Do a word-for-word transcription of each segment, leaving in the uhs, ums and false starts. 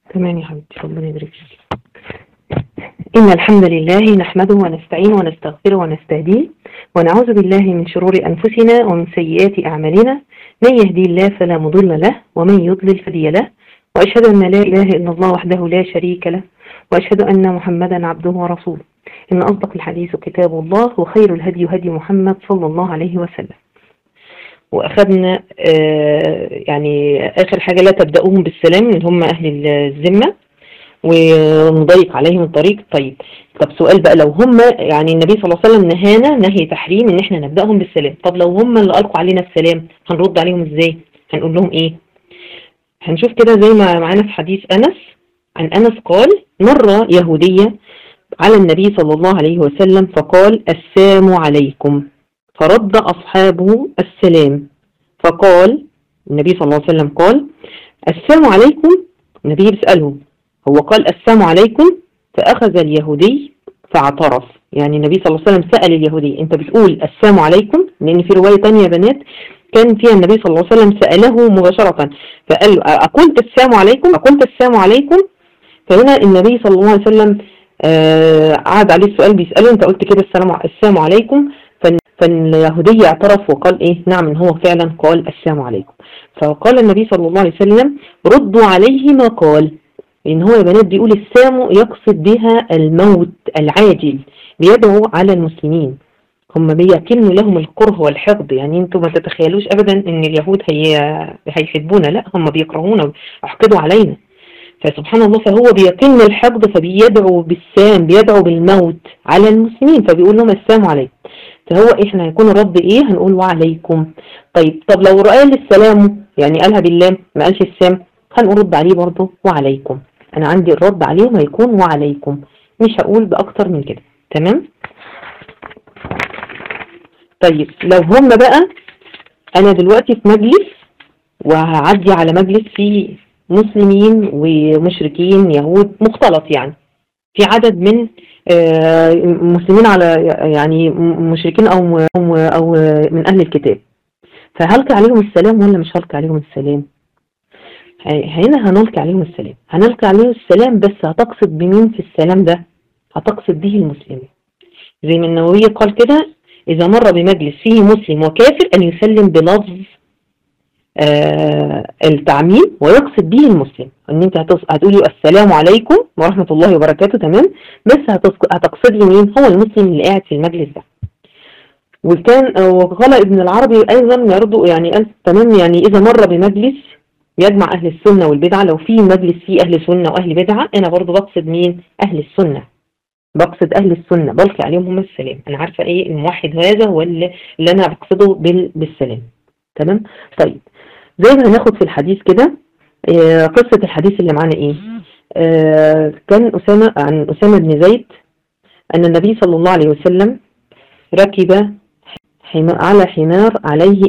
تمام يا حبيبتي، ربنا يبارك فيك. إن الحمد لله نحمده ونستعينه ونستغفره ونستهديه ونعوذ بالله من شرور أنفسنا ومن سيئات أعمالنا. من يهدي الله فلا مضل له ومن يضلل فهادي له، وأشهد أن لا إله إلا الله وحده لا شريك له، وأشهد أن محمدا عبده ورسوله. إن أصدق الحديث كتاب الله، وخير الهدي هدي محمد صلى الله عليه وسلم. وأخذنا آه يعني آخر حاجة لا تبدأوهم بالسلام اللي هم أهل الذمة ونضيق عليهم الطريق. طيب طب سؤال بقى، لو هم يعني النبي صلى الله عليه وسلم نهانا نهي تحريم ان احنا نبدأهم بالسلام، طب لو هم اللي ألقوا علينا السلام هنرد عليهم ازاي؟ هنقول لهم ايه؟ هنشوف كده زي ما معانا في حديث أنس. عن أنس قال: مرة يهودية على النبي صلى الله عليه وسلم فقال: السلام عليكم، فرد أصحابه السلام، فقال النبي صلى الله عليه وسلم قال: السلام عليكم. النبي بيسأله، هو قال السلام عليكم، فأخذ اليهودي فاعترف. يعني النبي صلى الله عليه وسلم سأل اليهودي: انت بتقول السلام عليكم؟ لأن في رواية تانية يا بنات كان فيها النبي صلى الله عليه وسلم سأله مباشرة، فقال له: أقلت السلام عليكم؟ أقلت السلام عليكم؟ فهنا النبي صلى الله عليه وسلم آه عاد عليه السؤال بيسأله: انت قلت كده السلام السلام عليكم؟ فاليهودي اعترف وقال ايه؟ نعم، هو فعلا قال السلام عليكم. فقال النبي صلى الله عليه وسلم: ردوا عليه ما قال. لأن هو يا بنات بيقول السام يقصد بها الموت العاجل، بيدعو على المسلمين، هم بيكنوا لهم الكره والحقد. يعني انتم ما تتخيلوش ابدا ان اليهود هي هيحبونا، لا، هم بيكرهونا ويحقدوا علينا. فسبحان الله، فهو بيكن الحقد فبيدعو بالسام، بيدعو بالموت على المسلمين، فبيقول لهم السلام عليكم. فهو احنا هيكون الرد ايه؟ هنقول وعليكم. طيب طب لو قال السلام يعني قالها بالله ما قالش السام، هنرد عليه برضه وعليكم. انا عندي الرد عليهم هيكون وعليكم، مش هقول باكتر من كده. تمام؟ طيب لو هم بقى، انا دلوقتي في مجلس وهعدي على مجلس فيه مسلمين ومشركين يهود مختلط، يعني في عدد من مسلمين على يعني مشركين او او من اهل الكتاب، فهلقي عليهم السلام ولا مش هلقي عليهم السلام؟ هنا هنلقي عليهم السلام، هنلقي عليهم السلام، بس هتقصد بمين في السلام ده؟ هتقصد به المسلمين، زي ما النووي قال كده: إذا مر بمجلس فيه مسلم وكافر أن يسلم بلفظ آه التعميم ويقصد به المسلم. أن أنت هتقولي السلام عليكم ورحمة الله وبركاته، تمام، بس هتقصد لي مين؟ هو المسلم اللي قاعد في المجلس ده. وكان وقال ابن العربي أيضا يرضو، يعني قال تمام، يعني إذا مر بمجلس يجمع أهل السنة والبدعة، لو في مجلس فيه أهل سنة وأهل بدعة أنا برضو بقصد مين؟ أهل السنة، بقصد أهل السنة، بلقي عليهم هم السلام. أنا عارفة إيه الموحد هذا هو اللي, اللي أنا بقصده بالسلام. تمام؟ طيب زي ما هناخد في الحديث كده، آه قصة الحديث اللي معانا إيه؟ آه كان أسامة عن أسامة بن زيد أن النبي صلى الله عليه وسلم ركب على حمار عليه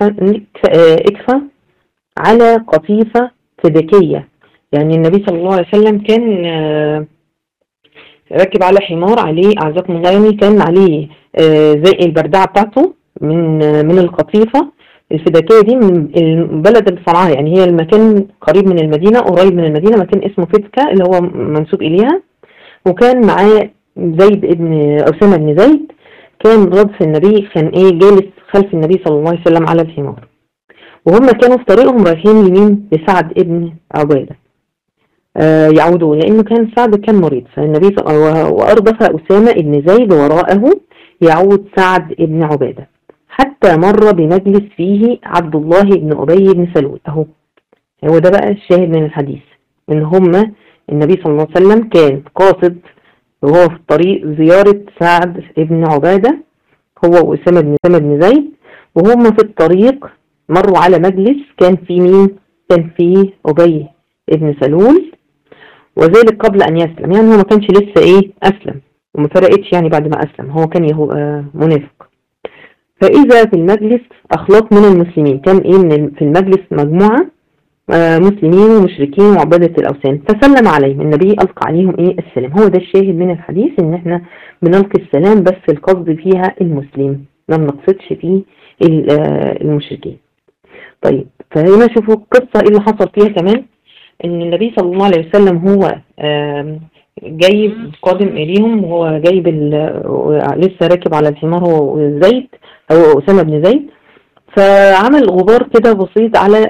إكفة على قطيفة فدكية. يعني النبي صلى الله عليه وسلم كان آه راكب على حمار عليه، أعزكم الله، يعني كان عليه آه زي البردعة بتاعته من آه من القطيفة الفدكية دي من بلد الصنعاء، يعني هي المكان قريب من المدينة، قريب من المدينة، مكان اسمه فتكة اللي هو منسوب إليها. وكان معاه زيد ابن أسامة بن زيد، كان ردف النبي، كان إيه جالس خلف النبي صلى الله عليه وسلم على الحمار، وهم كانوا في طريقهم رايحين يمين لسعد ابن عبادة آه يعودوا، لأنه كان سعد كان مريض، فالنبي وأردف أسامة ابن زيد وراءه يعود سعد ابن عبادة، حتى مر بمجلس فيه عبد الله بن أبي بن سلول. أهو هو ده بقى الشاهد من الحديث، إن هم النبي صلى الله عليه وسلم كان قاصد وهو في الطريق زيارة سعد ابن عبادة هو وأسامة بن أسامة بن زيد، وهم في الطريق مروا على مجلس كان فيه مين؟ كان فيه أبي ابن سلول، وذلك قبل أن يسلم، يعني هو ما كانش لسه إيه أسلم، وما فرقتش يعني بعد ما أسلم، هو كان يهو آه منافق. فإذا في المجلس أخلاق من المسلمين، كان إيه من في المجلس مجموعة آه مسلمين ومشركين وعبادة الأوثان، فسلم عليهم النبي، ألقى عليهم إيه السلام. هو ده الشاهد من الحديث، إن إحنا بنلقي السلام بس القصد فيها المسلم، ما بنقصدش فيه المشركين. طيب فهنا شوفوا القصة إيه اللي حصل فيها كمان. ان النبي صلى الله عليه وسلم هو جايب قادم اليهم، وهو جايب لسه راكب على الحمار هو زيد او اسامه بن زيد، فعمل غبار كده بسيط على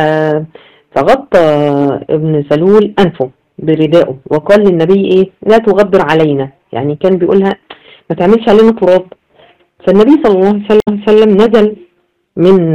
فغطى ابن سلول انفه بردائه، وقال للنبي ايه لا تغبر علينا، يعني كان بيقولها ما تعملش علينا تراب. فالنبي صلى الله عليه وسلم نزل من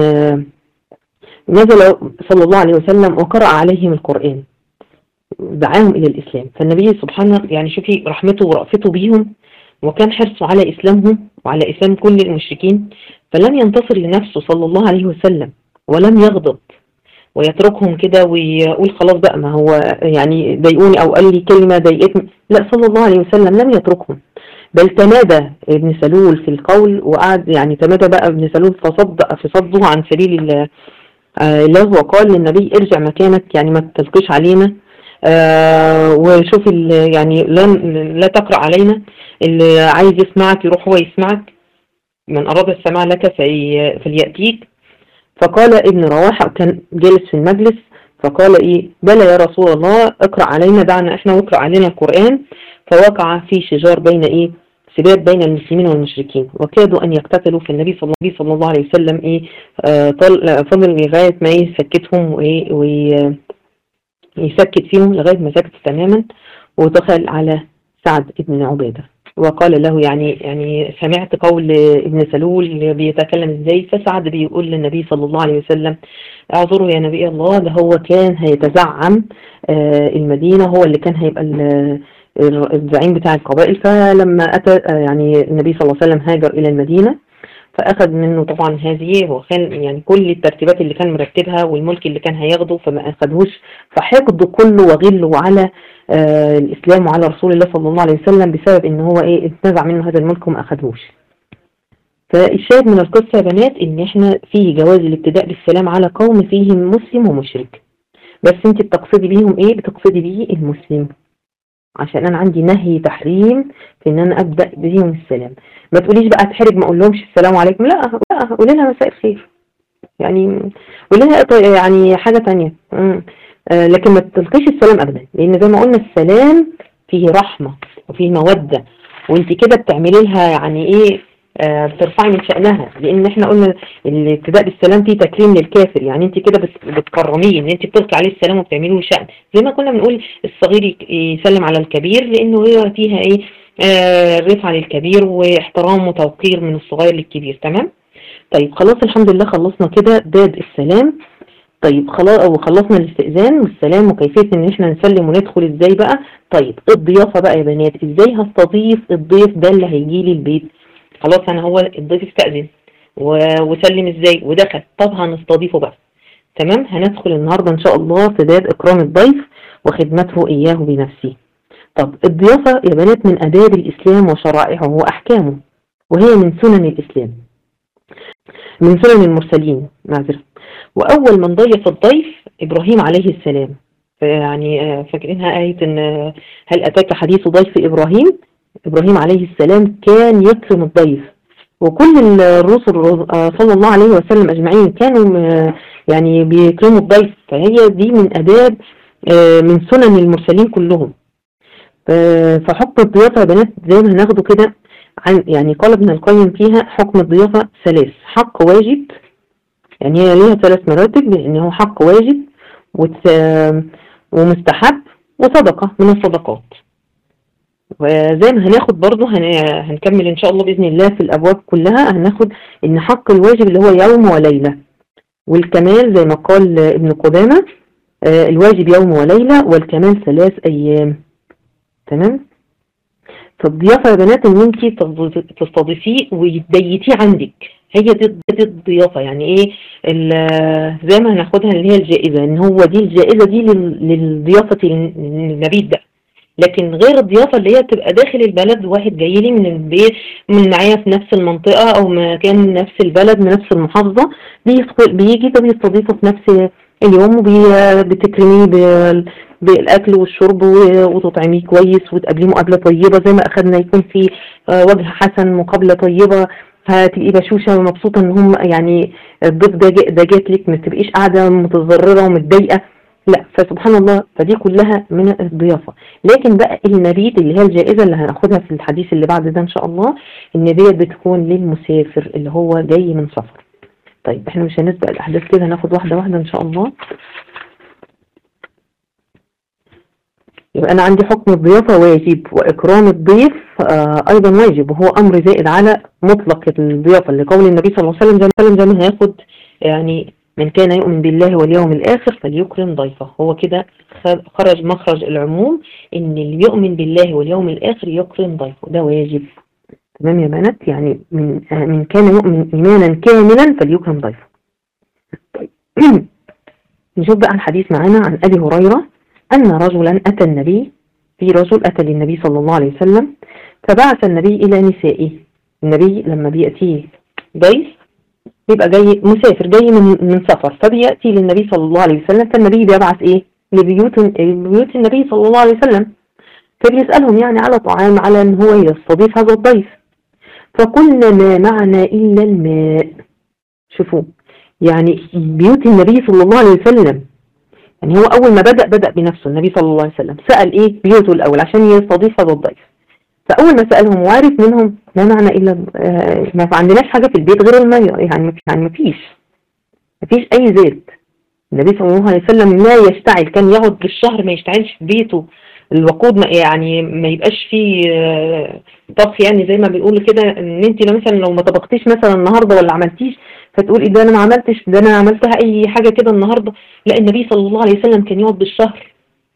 نزل صلى الله عليه وسلم وقرأ عليهم القرآن، دعاهم إلى الإسلام. فالنبي سبحانه يعني شوفي رحمته ورأفته بيهم، وكان حرصه على إسلامهم وعلى إسلام كل المشركين، فلم ينتصر لنفسه صلى الله عليه وسلم ولم يغضب ويتركهم كده ويقول خلاص بقى ما هو يعني ضايقوني أو قال لي كلمة ضايقتني، لا صلى الله عليه وسلم لم يتركهم، بل تمادى ابن سلول في القول، وقعد يعني تمادى بقى ابن سلول فصد في صده عن سبيل الله، الله وقال للنبي ارجع مكانك، يعني ما تلقيش علينا، آه وشوف يعني لا, لا تقرأ علينا، اللي عايز يسمعك يروح هو يسمعك، من أراد السماع لك فليأتيك. فقال ابن رواحة كان جالس في المجلس، فقال ايه بلى يا رسول الله اقرأ علينا، دعنا احنا واقرأ علينا القرآن. فوقع في شجار بين ايه سباب بين المسلمين والمشركين، وكادوا ان يقتتلوا في النبي صلى الله عليه وسلم ايه آه فضل لغاية ما يسكتهم وايه ويسكت فيهم لغاية ما سكت تماما، ودخل على سعد بن عبادة وقال له يعني يعني سمعت قول ابن سلول بيتكلم ازاي. فسعد بيقول للنبي صلى الله عليه وسلم اعذروا يا نبي الله، ده هو كان هيتزعم آه المدينة، هو اللي كان هيبقى الزعيم بتاع القبائل. فلما أتى يعني النبي صلى الله عليه وسلم هاجر إلى المدينة، فأخذ منه طبعا هذه، وكان يعني كل الترتيبات اللي كان مرتبها والملك اللي كان هياخده فما أخذهوش، فحقده كله وغله على آه الإسلام وعلى رسول الله صلى الله عليه وسلم بسبب إن هو إيه اتنزع منه هذا الملك وما أخذهوش. فالشاهد من القصة يا بنات إن إحنا فيه جواز الابتداء بالسلام على قوم فيهم مسلم ومشرك، بس أنت بتقصدي بيهم إيه؟ بتقصدي بيه المسلم، عشان انا عندي نهي تحريم في ان انا ابدا بيهم السلام. ما تقوليش بقى اتحرج ما اقول لهمش السلام عليكم، لا لا قولي لها مساء الخير، يعني قولي لها يعني حاجه ثانيه، آه لكن ما تلقيش السلام ابدا، لان زي ما قلنا السلام فيه رحمه وفيه موده، وانت كده بتعملي لها يعني ايه آه بترفعي من شأنها، لان احنا قلنا الابتداء بالسلام فيه تكريم للكافر، يعني انت كده بتكرميه ان انت بتلقي عليه السلام وبتعملي له شأن، زي ما كنا بنقول الصغير يسلم على الكبير، لانه هي فيها ايه آه رفعه للكبير واحترام وتوقير من الصغير للكبير. تمام. طيب خلاص الحمد لله خلصنا كده باب السلام. طيب خلاص وخلصنا الاستئذان والسلام وكيفيه ان احنا نسلم وندخل ازاي بقى. طيب الضيافه بقى يا بنات، ازاي هستضيف الضيف ده اللي هيجي لي البيت؟ خلاص انا هو الضيف استأذن وسلم ازاي ودخل، طب هنستضيفه بقى. تمام. هندخل النهاردة ان شاء الله في باب اكرام الضيف وخدمته اياه بنفسه. طب الضيافة يا بنات من اداب الاسلام وشرائعه واحكامه، وهي من سنن الاسلام، من سنن المرسلين معذرة. واول من ضيف الضيف ابراهيم عليه السلام، يعني فاكرينها آية ان هل اتاك حديث ضيف ابراهيم؟ إبراهيم عليه السلام كان يكرم الضيف، وكل الرسل صلى الله عليه وسلم أجمعين كانوا يعني بيكرموا الضيف، فهي دي من أداب من سنن المرسلين كلهم. فحكم الضيافة يا بنات زي ما هناخده كده عن يعني قال ابن القيم فيها حكم الضيافة ثلاث: حق واجب، يعني هي ليها ثلاث مراتب، لأن هو حق واجب ومستحب وصدقة من الصدقات. وزي ما هناخد برضو هنكمل ان شاء الله بإذن الله في الابواب كلها، هناخد ان حق الواجب اللي هو يوم وليلة، والكمال زي ما قال ابن قدامة الواجب يوم وليلة والكمال ثلاث ايام. تمام. فالضيافة يا بنات ان انت تستضيفيه ويتبيتيه عندك، هي دي الضيافة. يعني ايه زي ما هناخدها اللي هي الجائزة، ان هو دي الجائزة دي للضيافة النبيت ده، لكن غير الضيافة اللي هي تبقى داخل البلد، واحد جاي لي من البيت من معايا في نفس المنطقة او مكان نفس البلد من نفس المحافظة، بيدخل بيجي ده بيستضيفه في نفس اليوم وبتكرميه بالاكل والشرب وتطعميه كويس وتقابليه مقابلة طيبة زي ما اخدنا، يكون في وجه حسن مقابلة طيبة، هتبقي بشوشة ومبسوطة ان هم يعني الضيف ده ده جات لك، ما تبقيش قاعدة متضررة ومتضايقة، لا، فسبحان الله، فدي كلها من الضيافة. لكن بقى المبيت اللي هي الجائزة اللي هناخدها في الحديث اللي بعد ده ان شاء الله، ان ديت بتكون للمسافر اللي هو جاي من سفر. طيب احنا مش هنسبق الاحداث كده، هناخد واحدة واحدة ان شاء الله. يبقى انا عندي حكم الضيافة واجب، واكرام الضيف آه ايضا واجب، وهو امر زائد على مطلق الضيافة، لقول النبي صلى الله عليه وسلم زي زي ما هياخد يعني من كان يؤمن بالله واليوم الاخر فليكرم ضيفه. هو كده خرج مخرج العموم، ان اللي يؤمن بالله واليوم الاخر يكرم ضيفه، ده واجب. تمام يا بنات؟ يعني من آه من كان يؤمن ايمانا كاملا فليكرم ضيفه. طيب نشوف بقى الحديث معانا عن ابي هريرة أن رجلا أتى النبي، في رجل أتى للنبي صلى الله عليه وسلم، فبعث النبي إلى نسائه. النبي لما بيأتيه ضيف بيبقى جاي مسافر جاي من من سفر، فبيأتي للنبي صلى الله عليه وسلم، فالنبي بيبعث إيه لبيوت بيوت النبي صلى الله عليه وسلم، فبيسألهم يعني على طعام، على أن هو يستضيف هذا الضيف. فقلنا ما معنا إلا الماء. شوفوا يعني بيوت النبي صلى الله عليه وسلم، يعني هو أول ما بدأ بدأ بنفسه النبي صلى الله عليه وسلم، سأل إيه بيوته الأول عشان يستضيف هذا الضيف. فأول ما سألهم وعرف منهم ما معنى إلا آه ما عندناش حاجة في البيت غير الماء، يعني يعني ما فيش ما فيش أي زيت. النبي صلى الله عليه وسلم ما يشتعل، كان يقعد بالشهر ما يشتعلش في بيته الوقود، ما يعني ما يبقاش فيه آه طبخ، يعني زي ما بيقولوا كده، ان انت مثلا لو ما طبختيش مثلا النهارده ولا عملتيش فتقول ايه ده انا ما عملتش، ده انا عملتها اي حاجه كده النهارده. لا، النبي صلى الله عليه وسلم كان يقعد بالشهر.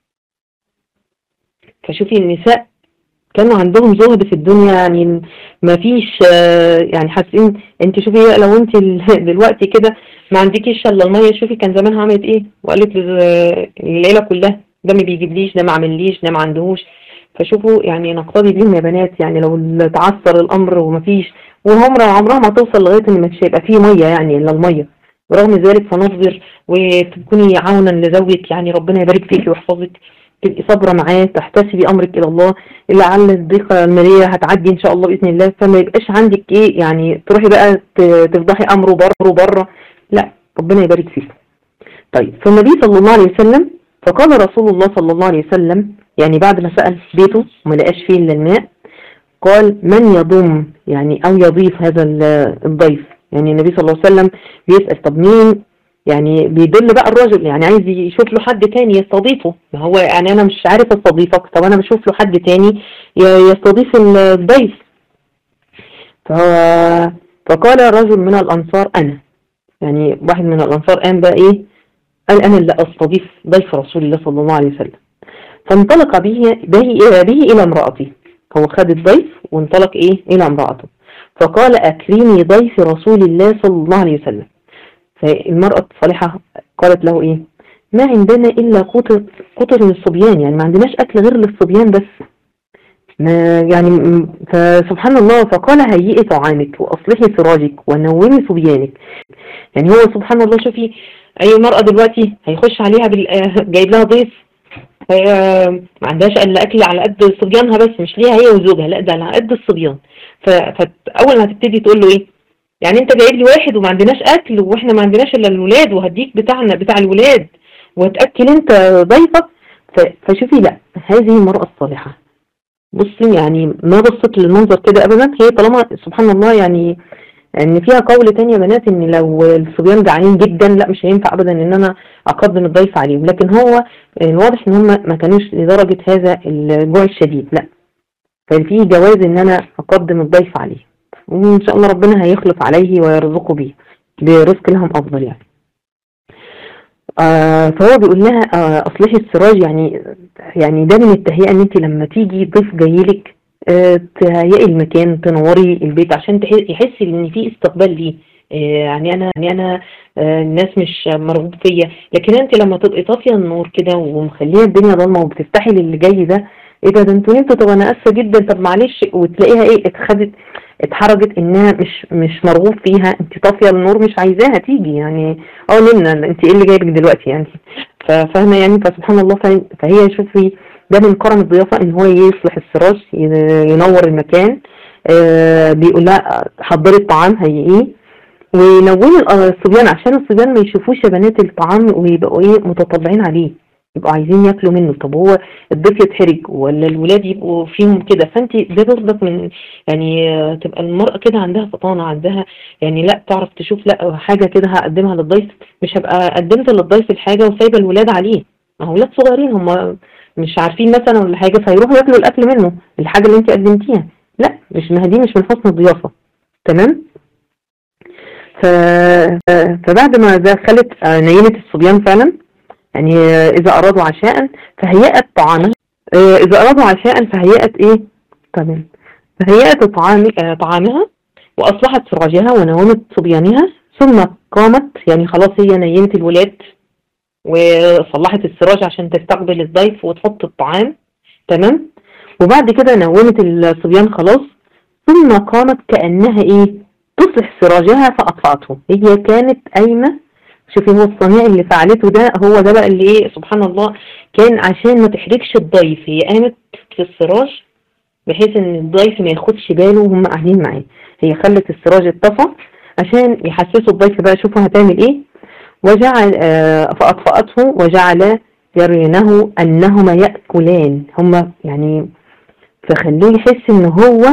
فشوفي النساء كانوا عندهم زهد في الدنيا، يعني ما فيش يعني حاسين. انت شوفي لو انت دلوقتي كده ما عندكيش الا الميه، شوفي كان زمانها عملت ايه، وقالت للعيله كلها ده ما بيجيبليش، ده ما عمليش، ده ما عندهوش. فشوفوا يعني نقتضي بيهم يا بنات، يعني لو تعثر الامر وما فيش، وعمرها عمرها ما توصل لغايه ان مش هيبقى فيه ميه يعني الا الميه. ورغم ذلك فنصبر وتكوني عونا لزوجك، يعني ربنا يبارك فيكي ويحفظك، تبقي صابره معاه، تحتسبي امرك الى الله، لعل الضيقه الماليه هتعدي ان شاء الله باذن الله، فما يبقاش عندك ايه يعني تروحي بقى تفضحي امره بره وبره، لا ربنا يبارك فيك. طيب فالنبي صلى الله عليه وسلم، فقال رسول الله صلى الله عليه وسلم، يعني بعد ما سأل بيته وما لقاش فيه الا الماء، قال من يضم يعني او يضيف هذا الضيف. يعني النبي صلى الله عليه وسلم بيسأل طب مين، يعني بيدل بقى الرجل يعني عايز يشوف له حد تاني يستضيفه، ما هو يعني انا مش عارف استضيفك، طب انا بشوف له حد تاني يستضيف الضيف. فقال رجل من الانصار انا، يعني واحد من الانصار قام بقى ايه، قال انا اللي استضيف ضيف رسول الله صلى الله عليه وسلم. فانطلق به به, به الى امرأته، هو خد الضيف وانطلق ايه الى امرأته، فقال اكرمي ضيف رسول الله صلى الله عليه وسلم. فالمرأة الصالحة قالت له ايه، ما عندنا الا قطر قطر للصبيان، يعني ما عندناش اكل غير للصبيان بس، ما يعني فسبحان الله. فقال هيئي طعامك واصلحي سراجك ونومي صبيانك. يعني هو سبحان الله، شوفي اي مرأة دلوقتي هيخش عليها جايب لها ضيف، ما عندهاش الا اكل على قد صبيانها بس، مش ليها هي وزوجها، لا ده على قد الصبيان. فاول ما تبتدي تقول له ايه، يعني انت جايب لي واحد وما عندناش اكل، واحنا ما عندناش الا الولاد، وهديك بتاعنا بتاع الولاد وهتاكل انت ضيفك. فشوفي لا، هذه المرأة الصالحة بصي يعني ما بصت للمنظر كده ابدا، هي طالما سبحان الله يعني ان فيها قول تاني يا بنات ان لو الصبيان جعانين جدا لا مش هينفع ابدا ان انا اقدم الضيف عليهم، لكن هو الواضح ان هم ما كانوش لدرجة هذا الجوع الشديد، لا ففي جواز ان انا اقدم الضيف عليه، وان شاء الله ربنا هيخلف عليه ويرزقه بيه برزق لهم افضل يعني. آه فهو بيقول لها آه اصلحي السراج، يعني يعني ده من التهيئة ان انت لما تيجي ضيف جايلك آه تهيئي المكان، تنوري البيت عشان يحس ان في استقبال ليه. آه يعني انا يعني انا آه الناس مش مرغوب فيا، لكن انت لما تبقي طافيه النور كده ومخليه الدنيا ضلمه وبتفتحي للي جاي ده، ايه ده ده انتوا انتوا طب انا اسفه جدا طب معلش، وتلاقيها ايه اتخدت اتحرجت انها مش مش مرغوب فيها، انت طافيه النور مش عايزاها تيجي، يعني اه لنا انت ايه اللي جايبك دلوقتي يعني، ففاهمه يعني. فسبحان الله، فهي شوفي ده من كرم الضيافه ان هو يصلح السراج ينور المكان، آه بيقول لها حضري الطعام هيئيه ونومي الصبيان عشان الصبيان ما يشوفوش يا بنات الطعام ويبقوا ايه متطلعين عليه، يبقوا عايزين ياكلوا منه. طب هو الضيف يتحرج ولا الولاد يبقوا فيهم كده؟ فانت ده برضك من يعني آه، تبقى المرأة كده عندها فطانة، عندها يعني لا تعرف تشوف لا حاجة كده هقدمها للضيف، مش هبقى قدمت للضيف الحاجة وسايبة الولاد عليه. ما هو ولاد صغيرين هم مش عارفين مثلا ولا حاجة فيروحوا ياكلوا الأكل منه الحاجة اللي انت قدمتيها. لا مش، ما هي دي مش من حسن الضيافة. تمام. ف... فبعد ما دخلت آه، نيمت الصبيان فعلا، يعني آه، إذا أرادوا عشاء فهيأت طعامها. آه، إذا أرادوا عشاء فهيأت إيه؟ تمام. فهيأت طعام آه، طعامها وأصلحت سراجها ونومت صبيانها، ثم قامت، يعني خلاص هي نيمت الولاد وصلحت السراج عشان تستقبل الضيف وتحط الطعام. تمام. وبعد كده نومت الصبيان خلاص، ثم قامت كأنها إيه؟ تصلح سراجها فأطفأته. هي كانت قايمة. شوفي هو الصنيع اللي فعلته ده، هو ده بقى اللي ايه سبحان الله، كان عشان ما تحرجش الضيف هي قامت في السراج بحيث ان الضيف ما ياخدش باله وهم قاعدين معاه. هي خلت السراج اتطفى عشان يحسسوا الضيف بقى شوفوا هتعمل ايه. وجعل آه فأطفأته وجعل يرينه انهما يأكلان. هما يعني فخلوه يحس ان هو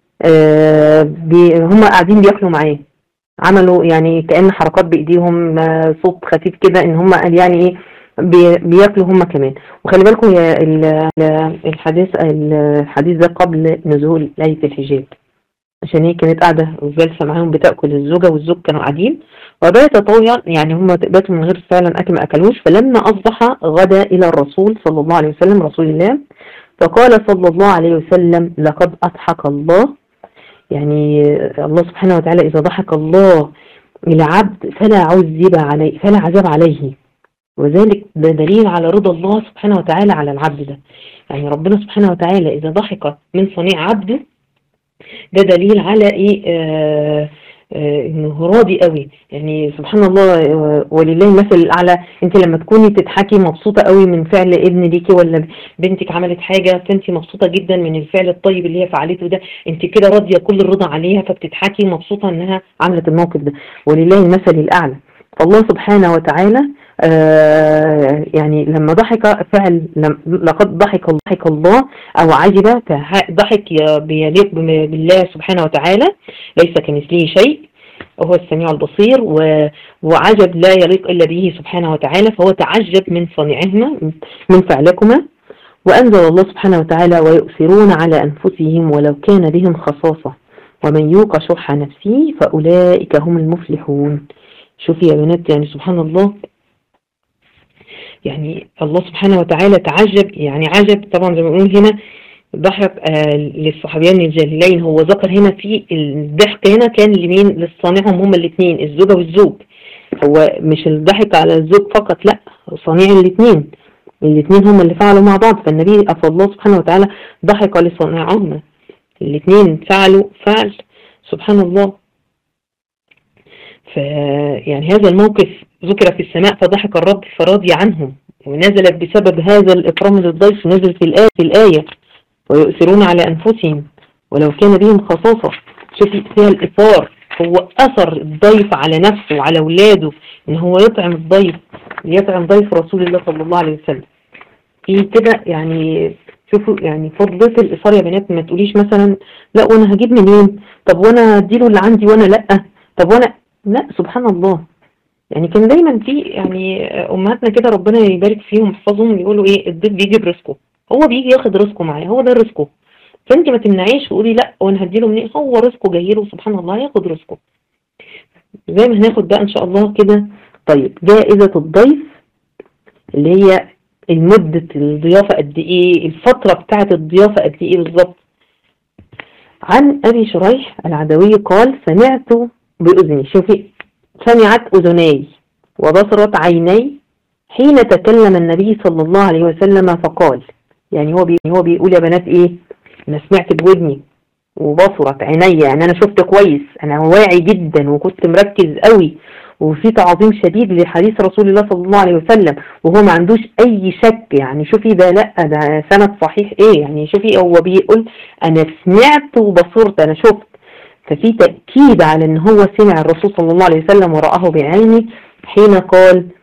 آه بي هما قاعدين بياكلوا معاه. عملوا يعني كأن حركات بإيديهم، آه، صوت خفيف كده ان هم قال يعني ايه بي- بياكلوا هم كمان. وخلي بالكم يا ال- ال- الحديث الحديث ده قبل نزول آية الحجاب، عشان هي كانت قاعدة وجالسة معاهم بتاكل الزوجة والزوج كانوا قاعدين وبات طويا، يعني هم باتوا من غير فعلا اكل ما اكلوش. فلما اصبح غدا الى الرسول صلى الله عليه وسلم رسول الله، فقال صلى الله عليه وسلم لقد اضحك الله. يعني الله سبحانه وتعالى إذا ضحك الله العبد فلا عذب عليه فلا عذاب عليه، وذلك ده دليل على رضا الله سبحانه وتعالى على العبد ده. يعني ربنا سبحانه وتعالى إذا ضحك من صنيع عبده ده دليل على إيه آه آه إنه راضي قوي. يعني سبحان الله آه ولله المثل الأعلى. أنت لما تكوني تضحكي مبسوطة قوي من فعل ابن ليكي ولا بنتك عملت حاجة فأنت مبسوطة جدا من الفعل الطيب اللي هي فعلته ده، أنت كده راضية كل الرضا عليها فبتضحكي مبسوطة إنها عملت الموقف ده. ولله المثل الأعلى. الله سبحانه وتعالى آه يعني لما ضحك فعل لم لقد ضحك ضحك الله او عجب ضحك بيليق بالله سبحانه وتعالى، ليس كمثله شيء وهو السميع البصير، وعجب لا يليق الا به سبحانه وتعالى، فهو تعجب من صنيعهما من فعلكما. وانزل الله سبحانه وتعالى ويؤثرون على انفسهم ولو كان بهم خصاصة ومن يوق شح نفسه فاولئك هم المفلحون. شوفي يا بنات يعني سبحان الله، يعني الله سبحانه وتعالى تعجب، يعني عجب طبعا زي ما بنقول هنا ضحك آه للصحابيين الجليلين. هو ذكر هنا في الضحك هنا كان لمين؟ لصانعهم هما الاثنين الزوجة والزوج. هو مش الضحك على الزوج فقط، لا صانع الاثنين الاثنين هما اللي فعلوا مع بعض. فالنبي أفضل الله سبحانه وتعالى ضحك لصانعهما الاثنين فعلوا فعل سبحان الله. فيعني هذا الموقف ذكر في السماء فضحك الرب فراضي عنهم، ونزلت بسبب هذا الإكرام للضيف نزل في الآية, في الآية ويؤثرون على أنفسهم ولو كان بهم خصاصة. شوفي فيها الإثار، هو أثر الضيف على نفسه وعلى أولاده إن هو يطعم الضيف يطعم ضيف رسول الله صلى الله عليه وسلم. في كده يعني شوفوا يعني فضلة الإثار يا بنات. ما تقوليش مثلا لا وانا هجيب منين، طب وانا هديله اللي عندي وانا لا، طب وانا لا. سبحان الله. يعني كان دايما في يعني امهاتنا كده ربنا يبارك فيهم ويحفظهم يقولوا ايه الضيف بيجي برزقه، هو بيجي ياخد رزقه معاه، هو ده رزقه. فانت ما تمنعيش وقولي لا وانا هديله منين، هو رزقه جاي له سبحان الله ياخد رزقه زي ما هناخد بقى ان شاء الله كده. طيب جائزة الضيف اللي هي المدة الضيافة قد ايه، الفترة بتاعة الضيافة قد ايه بالظبط. عن ابي شريح العدوي قال سمعت بأذني، شوفي سمعت أذني وبصرت عيني حين تكلم النبي صلى الله عليه وسلم فقال. يعني هو بي هو بيقول يا بنات ايه، انا سمعت بودني وبصرت عيني، يعني انا شفت كويس، انا واعي جدا وكنت مركز قوي وفي تعظيم شديد لحديث رسول الله صلى الله عليه وسلم وهو ما عندوش اي شك. يعني شوفي ده لا ده سند صحيح ايه، يعني شوفي هو بيقول انا سمعت وبصرت انا شفت، ففي تأكيد على ان هو سمع الرسول صلى الله عليه وسلم ورآه بعينه حين قال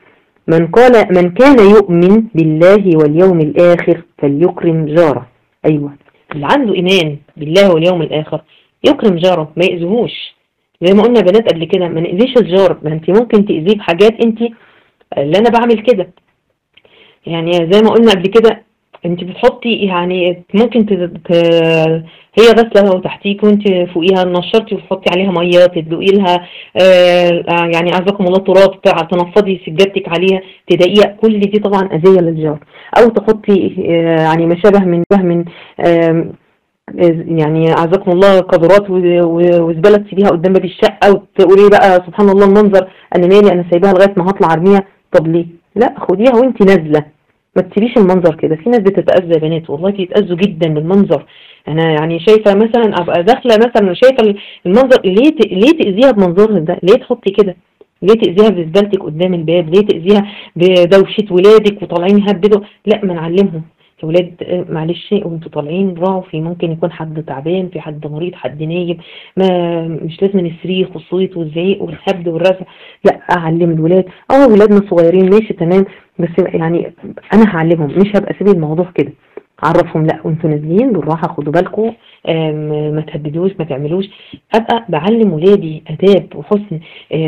من قال من كان يؤمن بالله واليوم الآخر فليكرم جاره. أيوة، اللي عنده إيمان بالله واليوم الآخر يكرم جاره، ما يأذيهوش. زي ما قلنا بنات قبل كده، ما نأذيش الجار. ما انت ممكن تأذيه بحاجات انت، اللي انا بعمل كده يعني زي ما قلنا قبل كده، انت بتحطي يعني ممكن ت... ت... هي غسله وتحتيك وانت فوقيها نشرتي وتحطي عليها ميه تدلقي لها، آه يعني اعزكم الله تراب، تنفضي سجادتك عليها تضايقيها، كل دي طبعا اذيه للجار. او تحطي آه يعني ما شابه من من آه يعني اعزكم الله قدرات وزباله تسيبيها قدام باب الشقه وتقولي بقى سبحان الله المنظر، انا مالي انا سايباها لغايه ما هطلع ارميها. طب ليه؟ لا، خديها وانت نازله، ما تسيبيش المنظر كده. في ناس بتتاذى يا بنات، والله بيتاذوا جدا بالمنظر. انا يعني شايفه مثلا ابقى داخله مثلا شايفه المنظر، ليه ت... ليه تاذيها بمنظرها ده؟ ليه تحطي كده؟ ليه تاذيها بزبالتك قدام الباب؟ ليه تاذيها بدوشه ولادك وطالعين يهبدوا؟ لا، ما نعلمهم يا ولاد معلش وانتوا طالعين راعوا، في ممكن يكون حد تعبان، في حد مريض، حد نايم، ما مش لازم الصريخ والصوت والزعيق والهبد والرزع. لا، اعلم الولاد. اه ولادنا صغيرين ماشي تمام، بس يعني انا هعلمهم، مش هبقى اسيب الموضوع كده. عرفهم لا وانتوا نازلين بالراحه، خدوا بالكم، ما تهددوش، ما تعملوش. ابقى بعلم ولادي اداب وحسن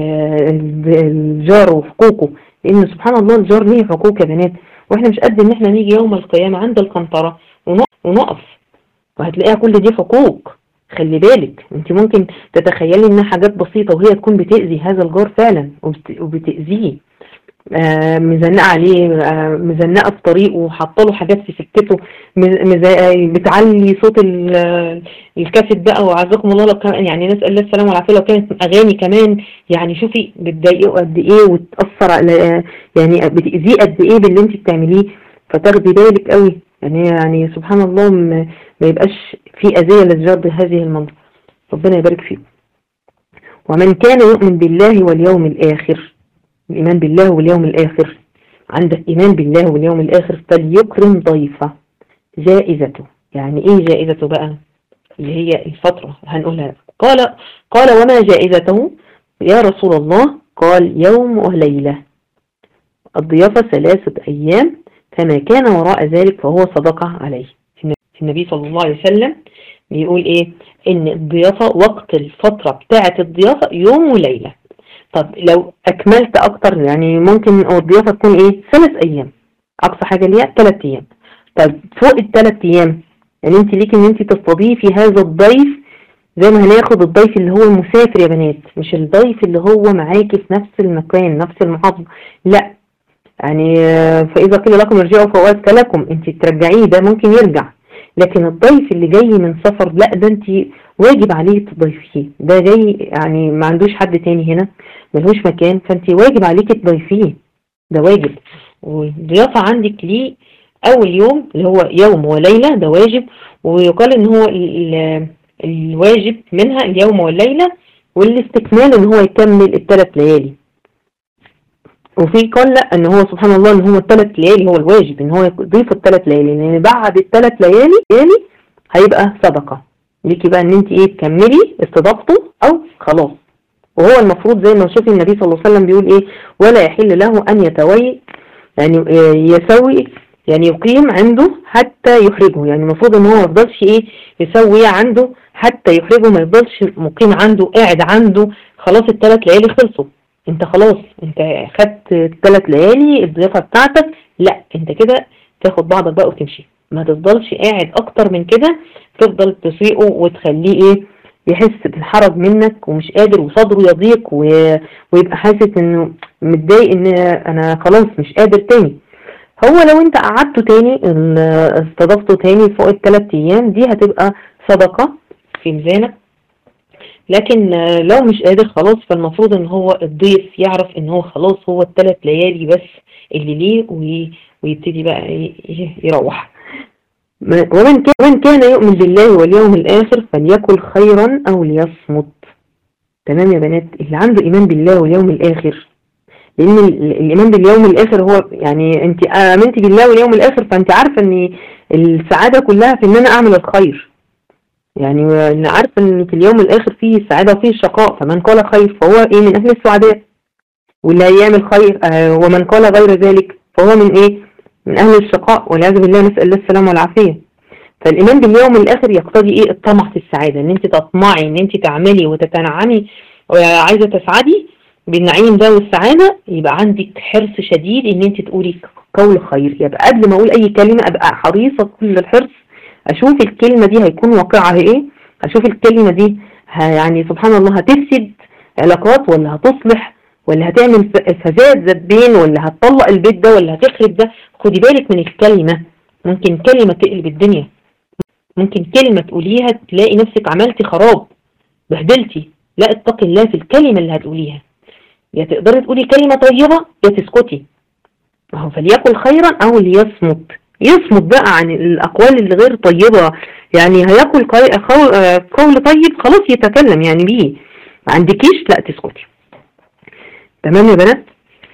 الجار وحقوقه، لان سبحان الله الجار ليه حقوق يا بنات، واحنا مش قد ان احنا نيجي يوم القيامه عند القنطره ونقف وهتلاقيها كل دي حقوق. خلي بالك، انت ممكن تتخيلي انها حاجات بسيطه وهي تكون بتاذي هذا الجار فعلا وبتاذيه، آه مزنقه عليه، آه مزنقه في طريقه وحاطه له حاجات في سكته، بتعلي صوت الكاسيت بقى، وعزكم الله لو كان يعني نسال الله السلامه والعافيه لو كانت اغاني كمان، يعني شوفي بتضايقه قد ايه وتاثر على، يعني بتاذيه قد ايه باللي انت بتعمليه. فتاخدي بالك قوي يعني يعني سبحان الله ما يبقاش في اذيه للجار بهذه المنطقه. ربنا يبارك فيكم. ومن كان يؤمن بالله واليوم الاخر، الإيمان بالله واليوم الآخر، عندك إيمان بالله واليوم الآخر فليكرم ضيفه جائزته. يعني إيه جائزته بقى؟ اللي هي الفترة هنقولها. قال قال وما جائزته يا رسول الله؟ قال يوم وليلة، الضيافة ثلاثة أيام، فما كان وراء ذلك فهو صدقة عليه. النبي صلى الله عليه وسلم بيقول إيه؟ إن الضيافة وقت الفترة بتاعة الضيافة يوم وليلة. طب لو اكملت اكتر يعني ممكن الضيافه تكون ايه؟ ثلاث ايام، اقصى حاجه ليها ثلاث ايام. طب فوق الثلاث ايام يعني انت ليك ان انت تستضيفي هذا الضيف زي ما هناخد الضيف اللي هو المسافر يا بنات، مش الضيف اللي هو معاكي في نفس المكان نفس المحافظه، لا يعني فاذا قيل لكم ارجعوا فوات لكم، انت ترجعيه ده ممكن يرجع، لكن الضيف اللي جاي من سفر لا، ده انت واجب عليه تضيفيه، ده جاي يعني ما عندوش حد تاني هنا، ملهوش مكان، فانت واجب عليك تضيفيه، ده واجب. والضيافة عندك ليه اول يوم اللي هو يوم وليلة ده واجب، ويقال ان هو الواجب منها اليوم والليلة، والاستكمال ان هو يكمل الثلاث ليالي. وفي قال لا ان هو سبحان الله ان هو الثلاث ليالي هو الواجب ان هو يضيف الثلاث ليالي، لان بعد الثلاث ليالي ليالي هيبقى صدقة ليكي بقى ان انت ايه تكملي استضافته او خلاص. وهو المفروض زي ما شوفي النبي صلى الله عليه وسلم بيقول ايه؟ ولا يحل له ان يتوي يعني يسوي يعني يقيم عنده حتى يخرجه، يعني المفروض ان هو ما يفضلش ايه يسوي عنده حتى يخرجه، ما يفضلش مقيم عنده قاعد عنده خلاص الثلاث ليالي خلصوا، انت خلاص انت خدت الثلاث ليالي الضيافه بتاعتك، لا انت كده تاخد بعضك بقى وتمشي، ما تفضلش قاعد اكتر من كده، تفضل تسيقه وتخليه ايه يحس بالحرج منك ومش قادر وصدره يضيق ويبقى حاسس انه متضايق ان انا خلاص مش قادر تاني. هو لو انت قعدته تاني استضافته تاني فوق الثلاث ايام دي هتبقى صدقة في ميزانك، لكن لو مش قادر خلاص فالمفروض ان هو الضيف يعرف ان هو خلاص هو الثلاث ليالي بس اللي ليه ويبتدي بقى يروح. ومن كان يؤمن بالله واليوم الآخر فليكل خيرا أو ليصمت. تمام يا بنات، اللي عنده إيمان بالله واليوم الآخر، لأن الإيمان باليوم الآخر هو يعني أنت آمنتي بالله واليوم الآخر فأنت عارفة أن السعادة كلها في أن أنا أعمل الخير، يعني أنا عارفة أن في اليوم الآخر فيه السعادة وفيه الشقاء، فمن قال خير فهو إيه من أهل السعداء. واللي هيعمل خير آه ومن قال غير ذلك فهو من ايه؟ من اهل الشقاء والعياذ بالله، نسأل الله السلامة والعافية. فالايمان باليوم الاخر يقتضي ايه؟ الطمع في السعادة، ان انت تطمعي ان انت تعملي وتتنعمي وعايزة تسعدي بالنعيم ده والسعادة، يبقى عندك حرص شديد ان انت تقولي قول خير. يبقى قبل ما اقول اي كلمة ابقى حريصة كل الحرص اشوف الكلمة دي هيكون واقعها ايه، اشوف الكلمة دي يعني سبحان الله هتفسد علاقات ولا هتصلح، ولا هتعمل فساد ذات بين، ولا هتطلق البيت ده، ولا هتخرب ده. خدي بالك من الكلمة، ممكن كلمة تقلب الدنيا، ممكن كلمة تقوليها تلاقي نفسك عملتي خراب بهدلتي. لا، اتقي الله في الكلمة اللي هتقوليها، يا تقدري تقولي كلمة طيبة يا تسكتي. اهو فليقل خيرا او ليصمت، يصمت بقى عن الاقوال اللي غير طيبة. يعني هيقول قول طيب خلاص يتكلم يعني بيه، ما عندكيش لا تسكتي. تمام يا بنات؟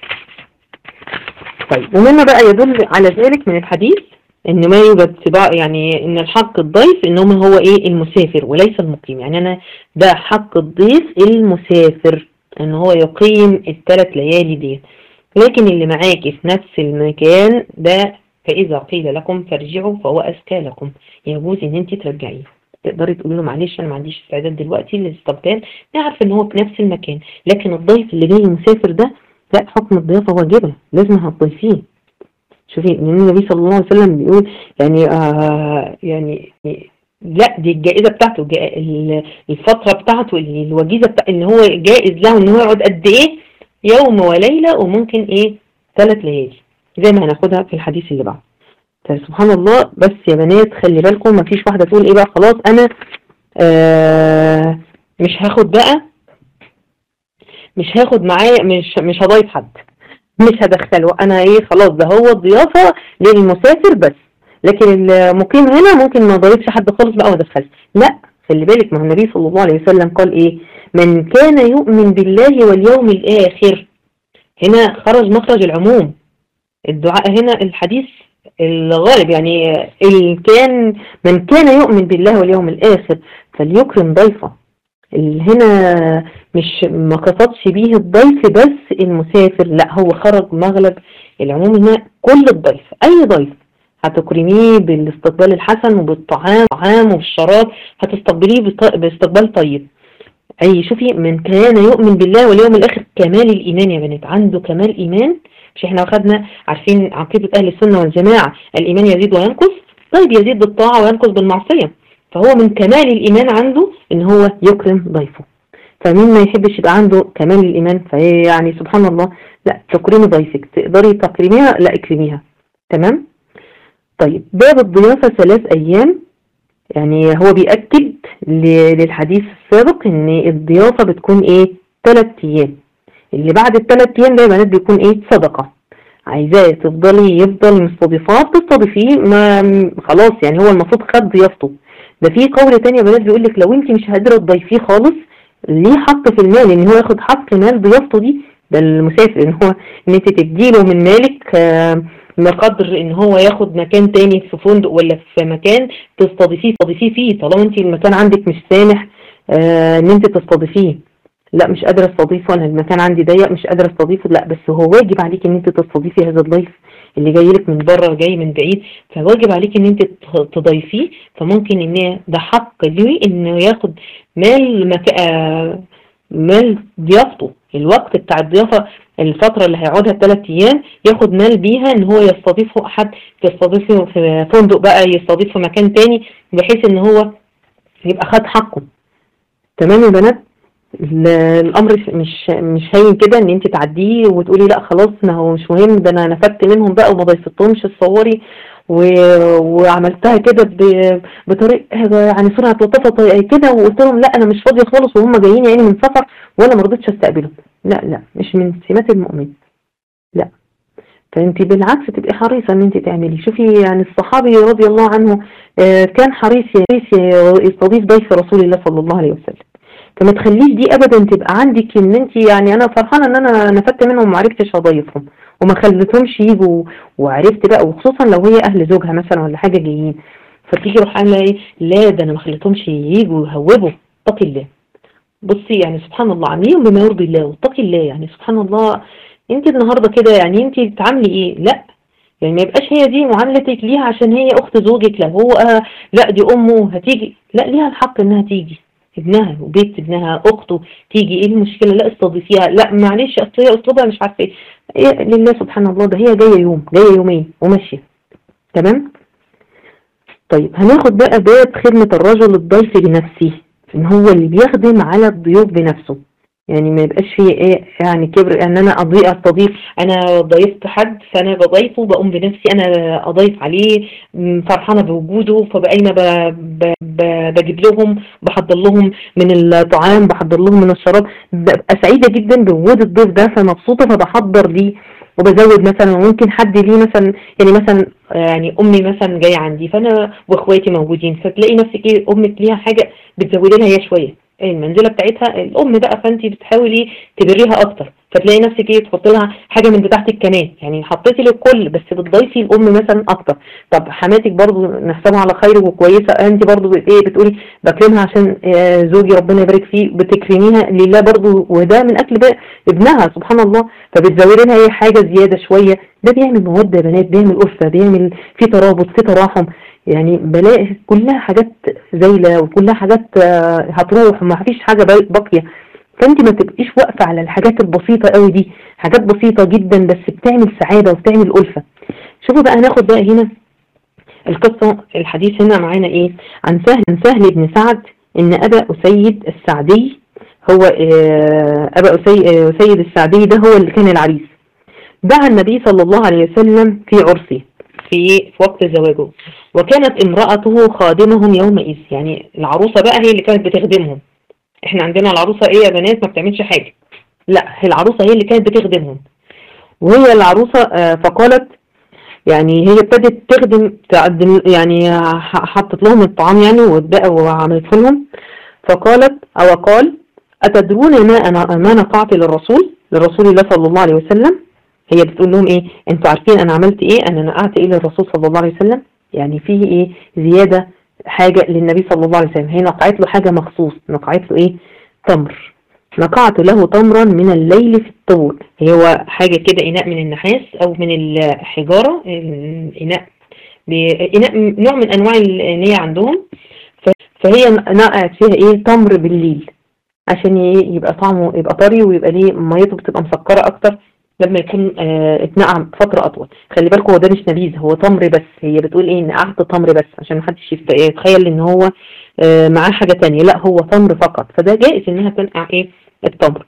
طيب، ومما بقى يدل على ذلك من الحديث ان ما يوجد سباع، يعني ان الحق الضيف انما هو ايه؟ المسافر وليس المقيم. يعني انا ده حق الضيف المسافر ان هو يقيم الثلاث ليالي دي، لكن اللي معاكي في نفس المكان ده فاذا قيل لكم فارجعوا فهو ازكى لكم، يجوز ان انت ترجعيه. تقدري تقولي له معلش انا ما عنديش استعداد دلوقتي للاستقبال، نعرف ان هو في نفس المكان. لكن الضيف اللي جاي مسافر ده لا، حكم الضيافه واجبه، لازم هتضيفيه. شوفي ان النبي صلى الله عليه وسلم بيقول يعني آه يعني لا، دي الجائزه بتاعته، الفتره بتاعته الوجيزه بتاعته ان هو جائز له ان هو يقعد قد ايه؟ يوم وليله، وممكن ايه؟ ثلاث ليالي زي ما هناخدها في الحديث اللي بعده. سبحان الله. بس يا بنات خلي بالكم، ما فيش واحده تقول ايه بقى خلاص انا آه مش هاخد بقى، مش هاخد معايا، مش مش هضيف حد، مش هدخله انا ايه، خلاص ده هو الضيافه للمسافر بس، لكن المقيم هنا ممكن ما اضيفش حد خالص بقى وادخله. لا، خلي بالك، ما هو النبي صلى الله عليه وسلم قال ايه؟ من كان يؤمن بالله واليوم الاخر. هنا خرج مخرج العموم، الدعاء هنا الحديث الغالب، يعني ال كان من كان يؤمن بالله واليوم الاخر فليكرم ضيفه. هنا مش ما قصدش بيه الضيف بس المسافر، لا هو خرج مغلب العموم هنا كل الضيف. اي ضيف هتكرميه بالاستقبال الحسن وبالطعام وبالشراب، هتستقبليه باستقبال طيب. اي شوفي، من كان يؤمن بالله واليوم الاخر، كمال الايمان يا بنات، عنده كمال ايمان. مش احنا اخدنا عارفين عقيدة اهل السنة والجماعة الايمان يزيد وينقص؟ طيب يزيد بالطاعة وينقص بالمعصية، فهو من كمال الإيمان عنده إن هو يكرم ضيفه. فمين ما يحبش يبقى عنده كمال الإيمان؟ فهي يعني سبحان الله، لا تكرمي ضيفك، تقدري تكرميها لا اكرميها. تمام؟ طيب، باب الضيافة ثلاث أيام، يعني هو بيأكد للحديث السابق إن الضيافة بتكون إيه؟ ثلاث أيام. اللي بعد الثلاث أيام ده يا بنات بيكون إيه؟ صدقة. عايزاه تفضلي يفضل مستضيفات تستضيفيه، ما خلاص يعني هو المفروض خد ضيافته. ده في قول تاني يا بنات بيقول لك لو انت مش قادره تضيفيه خالص، ليه حق في المال ان هو ياخد حق مال ضيافته دي؟ ده المسافر ان هو ان انت تديله من مالك بقدر ان هو ياخد مكان تاني في فندق ولا في مكان تستضيفيه تستضيفيه فيه، طالما انت المكان عندك مش سامح آه ان انت تستضيفيه. لا مش قادره استضيفه، انا المكان عندي ضيق مش قادره استضيفه، لا بس هو واجب عليك ان انت تستضيفي هذا الضيف اللي جاي لك من بره جاي من بعيد، فواجب عليك ان انت تضيفيه. فممكن ان ده حق ليه انه ياخد مال مكا... مال ضيافته، الوقت بتاع الضيافه، الفتره اللي هيقعدها الثلاث ايام ياخد مال بيها ان هو يستضيفه احد، يستضيفه في فندق بقى، يستضيفه في مكان تاني، بحيث ان هو يبقى خد حقه. تمام يا بنات؟ الامر مش مش هين كده ان انت تعديه وتقولي لا خلاص ما هو مش مهم، ده انا نفدت منهم بقى وما ضيفتهمش تصوري و... وعملتها كده ب... بطريقه يعني سرعه لطافه كده، وقلت لهم لا انا مش فاضيه خالص وهم جايين يعني من سفر وانا ما رضيتش استقبلهم. لا لا، مش من سمات المؤمن، لا. فانت بالعكس تبقي حريصه ان انت تعملي. شوفي يعني الصحابي رضي الله عنه كان حريص يستضيف ضيف رسول الله صلى الله عليه وسلم، فما تخليش دي ابدا تبقى عندك ان انت يعني انا فرحانه ان انا نفدت منهم وما عرفتش اضيفهم وما خليتهمش يجوا وعرفت بقى، وخصوصا لو هي اهل زوجها مثلا ولا حاجه جايين، فتيجي روح قايله ايه لا ده انا ما خليتهمش يجوا يهوبوا. اتقي الله، بصي يعني سبحان الله، عامليهم بما يرضي الله واتقي الله. يعني سبحان الله، انت النهارده كده يعني انت بتعاملي ايه؟ لا، يعني ما يبقاش هي دي معاملتك ليها عشان هي اخت زوجك. لو هو آه لا دي امه هتيجي، لا ليها الحق انها تيجي، ابنها وبيت ابنها، اخته تيجي، ايه المشكله؟ لا استضيفيها، لا معلش اصل هي اسلوبها مش عارفه ايه. إيه لله سبحان الله، ده هي جايه يوم جايه يومين وماشيه. تمام. طيب هناخد بقى باب خدمة الرجل الضيف بنفسه، ان هو اللي بيخدم على الضيوف بنفسه. يعني ما يبقاش فيه ايه يعني كبر ان انا اضيف استضيف، انا ضيفت حد فانا بضيفه بقوم بنفسي انا اضيف عليه، م، فرحانه بوجوده فبقيمه ب- ب- ب- بجيب لهم، بحضر لهم من الطعام، بحضر لهم من الشراب، ببقى سعيده جدا بوجود الضيف ده، فمبسوطه فبحضر ليه وبزود مثلا. ممكن حد ليه مثلا، يعني مثلا يعني امي مثلا جايه عندي فانا واخواتي موجودين، فتلاقي نفسك ايه امك ليها حاجه بتزودي لها هي شويه، إيه المنزله بتاعتها الام بقى، فانت بتحاولي تبريها اكتر، فتلاقي نفسك ايه تحط لها حاجه من بتاعتك كمان، يعني حطيتي للكل بس بتضيفي الام مثلا اكتر. طب حماتك برضو نحسبها على خير وكويسه، انت برضو بت- ايه بتقولي بكرمها عشان آه، زوجي ربنا يبارك فيه، بتكرميها لله برضو، وده من اكل بقى ابنها سبحان الله، فبتزودي لها ايه حاجه زياده شويه. ده بيعمل موده يا بنات، بيعمل ألفة، بيعمل في ترابط في تراحم. يعني بلاقي كلها حاجات زايله وكلها حاجات آه، هتروح وما فيش حاجه باقي- باقيه. فانت ما تبقيش واقفه على الحاجات البسيطه قوي دي، حاجات بسيطه جدا بس بتعمل سعاده وبتعمل ألفة. شوفوا بقى هناخد بقى هنا القصه، الحديث هنا معانا ايه؟ عن سهل عن سهل بن سعد ان ابا اسيد السعدي، هو آه، ابا أسي- آه، اسيد السعدي ده هو اللي كان العريس. دعا النبي صلى الله عليه وسلم في عرسه، في في وقت زواجه، وكانت امرأته خادمهم يومئذ. يعني العروسة بقى هي اللي كانت بتخدمهم. احنا عندنا العروسة ايه يا بنات؟ ما بتعملش حاجة، لا هي العروسة هي اللي كانت بتخدمهم. وهي العروسة آه، فقالت، يعني هي ابتدت تخدم تقدم، يعني ح- حطت لهم الطعام يعني وبدأ وعملت لهم. فقالت او قال اتدرون ما انا ما نقعت للرسول لرسول الله صلى الله عليه وسلم. هي بتقول لهم ايه؟ انتوا عارفين انا عملت ايه؟ انا نقعت ايه للرسول صلى الله عليه وسلم؟ يعني فيه ايه زيادة حاجة للنبي صلى الله عليه وسلم. هي نقعت له حاجة مخصوص، نقعت له ايه؟ تمر. نقعت له تمرا من الليل في الطور. هو حاجة كده إناء من النحاس أو من الحجارة، إناء إناء نوع من أنواع الإنية عندهم. فهي نقعت فيها إيه؟ تمر بالليل، عشان ي- يبقى طعمه يبقى طري ويبقى ليه ميته بتبقى مسكرة أكتر لما يكون آه اتنقع فترة أطول. خلي بالكم هو ده مش نبيذ، هو تمر بس. هي بتقول إيه؟ نقعت تمر بس عشان محدش يفت- يتخيل إن هو آه معاه حاجة تانية، لا هو تمر فقط. فده جائز إنها تنقع إيه؟ التمر.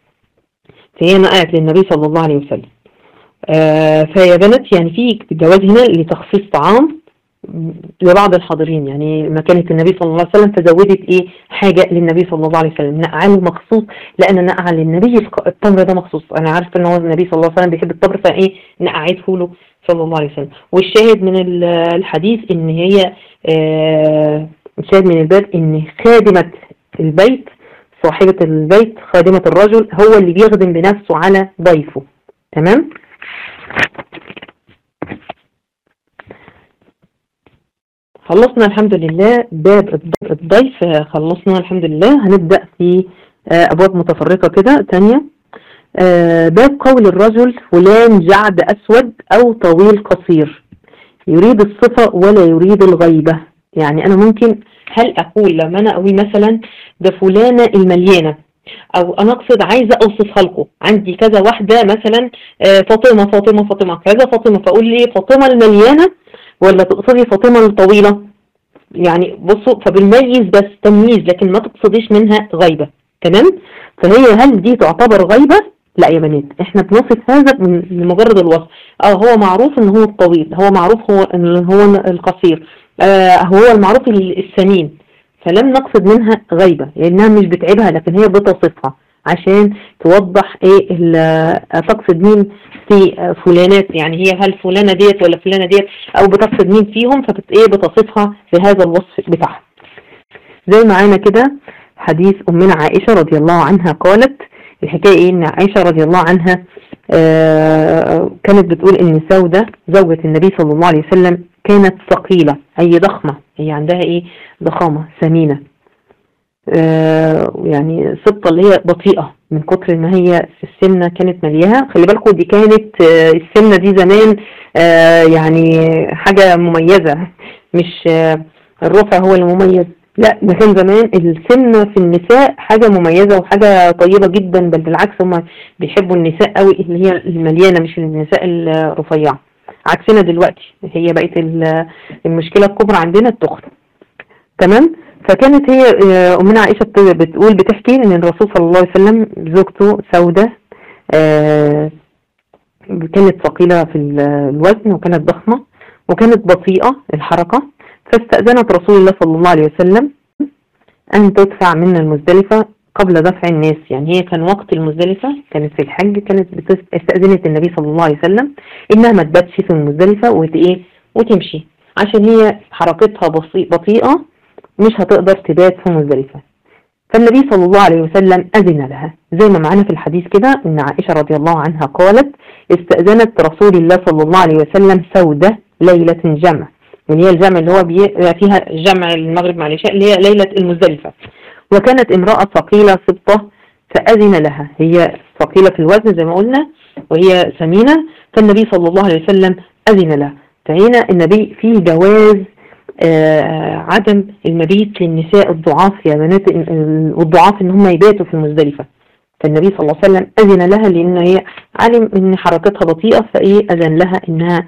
فهي نقعت للنبي صلى الله عليه وسلم. آه فيا بنات يعني في جواز هنا لتخصيص طعام لبعض الحاضرين. يعني مكانة النبي صلى الله عليه وسلم فزودت ايه حاجة للنبي صلى الله عليه وسلم، نقعله مخصوص، لان نقع للنبي الق- التمر ده مخصوص. انا عارفه ان هو النبي صلى الله عليه وسلم بيحب التمر، فايه نقعته له صلى الله عليه وسلم. والشاهد من ال- الحديث ان هي آه الشاهد من الباب ان خادمة البيت، صاحبة البيت، خادمة الرجل، هو اللي بيخدم بنفسه على ضيفه. تمام. خلصنا الحمد لله باب الضيف، خلصنا الحمد لله. هنبدأ في آه، أبواب متفرقة كده تانية. آه، باب قول الرجل فلان جعد أسود أو طويل قصير، يريد الصفة ولا يريد الغيبة. يعني أنا ممكن هل أقول لما أنا أقول مثلا ده فلانة المليانة، أو أنا أقصد عايزة أوصفها لكم، عندي كذا واحدة مثلا آه، فاطمة فاطمة فاطمة كذا فاطمة، فأقول لي فاطمة المليانة ولا تقصدي فاطمة الطويلة؟ يعني بصوا، فبنميز بس تمييز لكن ما تقصديش منها غيبة. تمام. فهي هل دي تعتبر غيبة؟ لا يا بنات، احنا بنصف هذا من لمجرد الوصف. اه هو معروف ان هو الطويل، هو معروف هو ان هو القصير، آه هو المعروف السمين، فلم نقصد منها غيبة لانها مش بتعيبها لكن هي بتصفها عشان توضح ايه ال- تقصد مين في فلانات. يعني هي هل فلانة ديت ولا فلانة ديت، او بتقصد مين فيهم، فبت ايه بتصفها في هذا الوصف بتاعها. زي معانا كده حديث امنا عائشة رضي الله عنها قالت، الحكاية ايه ان عائشة رضي الله عنها آه كانت بتقول ان سودة زوجة النبي صلى الله عليه وسلم كانت ثقيلة، اي ضخمة، هي عندها ايه ضخامة سمينة. آه يعني سبطة اللي هي بطيئة من كتر ما هي السمنة كانت مليها. خلي بالكم دي كانت آه السمنة دي زمان آه يعني حاجة مميزة، مش آه الرفع هو المميز، لا ده كان زمان السمنة في النساء حاجة مميزة وحاجة طيبة جدا، بل بالعكس هم بيحبوا النساء قوي اللي هي المليانة مش النساء الرفيعة، عكسنا دلوقتي هي بقت المشكلة الكبرى عندنا التخن. تمام. فكانت هي أمنا عائشة بتقول بتحكي إن الرسول صلى الله عليه وسلم زوجته سودة آه كانت ثقيلة في الوزن وكانت ضخمة وكانت بطيئة الحركة، فاستأذنت رسول الله صلى الله عليه وسلم أن تدفع من المزدلفة قبل دفع الناس. يعني هي كان وقت المزدلفة كانت في الحج، كانت استأذنت النبي صلى الله عليه وسلم إنها ما تباتش في المزدلفة وتإيه وتمشي، عشان هي حركتها بطيئة مش هتقدر تبات في مزدلفة. فالنبي صلى الله عليه وسلم أذن لها، زي ما معنا في الحديث كده إن عائشة رضي الله عنها قالت استأذنت رسول الله صلى الله عليه وسلم سودة ليلة جمع، اللي هي الجمع اللي هو فيها جمع المغرب مع العشاء اللي هي ليلة المزدلفة، وكانت امرأة ثقيلة سبطة فأذن لها، هي ثقيلة في الوزن زي ما قلنا وهي سمينة، فالنبي صلى الله عليه وسلم أذن لها. فهنا النبي فيه جواز آه عدم المبيت للنساء الضعاف يا بنات، والضعاف ان هم يباتوا في المزدلفة، فالنبي صلى الله عليه وسلم أذن لها لأن هي علم ان حركتها بطيئة، فايه أذن لها انها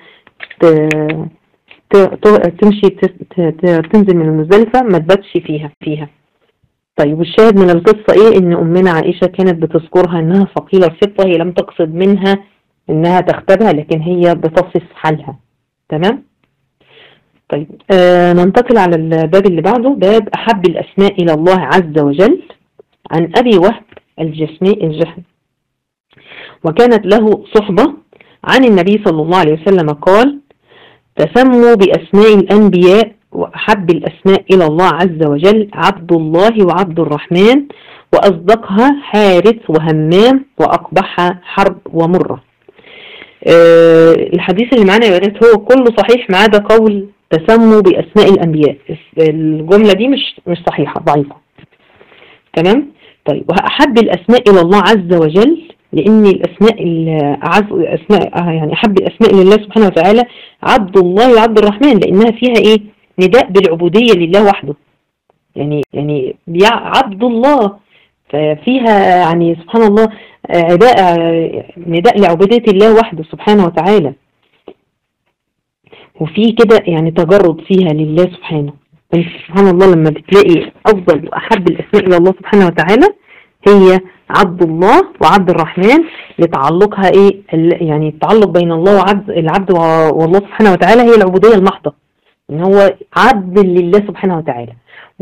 تمشي تنزل من المزدلفة ما تباتش فيها فيها طيب والشاهد من القصة ايه؟ ان امنا عائشة كانت بتذكرها انها ثقيلة السبطة، هي لم تقصد منها انها تختبها لكن هي بتصف حالها. تمام. طيب آه ننتقل على الباب اللي بعده، باب احب الاسماء الى الله عز وجل، عن ابي وهب الجسمي الجحني وكانت له صحبة عن النبي صلى الله عليه وسلم قال تسموا باسماء الانبياء وأحب الأسماء إلى الله عز وجل عبد الله وعبد الرحمن، وأصدقها حارث وهمام، وأقبحها حرب ومرة. أه الحديث اللي معنا يا بنات هو كله صحيح ما عدا قول تسموا بأسماء الأنبياء، الجملة دي مش مش صحيحة ضعيفة. تمام. طيب وأحب الأسماء إلى الله عز وجل لأن الأسماء الأعز أسماء يعني أحب الأسماء لله سبحانه وتعالى عبد الله وعبد الرحمن، لأنها فيها إيه؟ نداء بالعبودية لله وحده، يعني يعني عبد الله ففيها يعني سبحان الله عداء نداء لعبودية الله وحده سبحانه وتعالى، وفي كده يعني تجرد فيها لله سبحانه. سبحان الله لما بتلاقي أفضل وأحب الأسماء إلى الله سبحانه وتعالى هي عبد الله وعبد الرحمن، لتعلقها إيه؟ يعني التعلق بين الله وعبد العبد والله سبحانه وتعالى هي العبودية المحضة، ان هو عبد لله سبحانه وتعالى،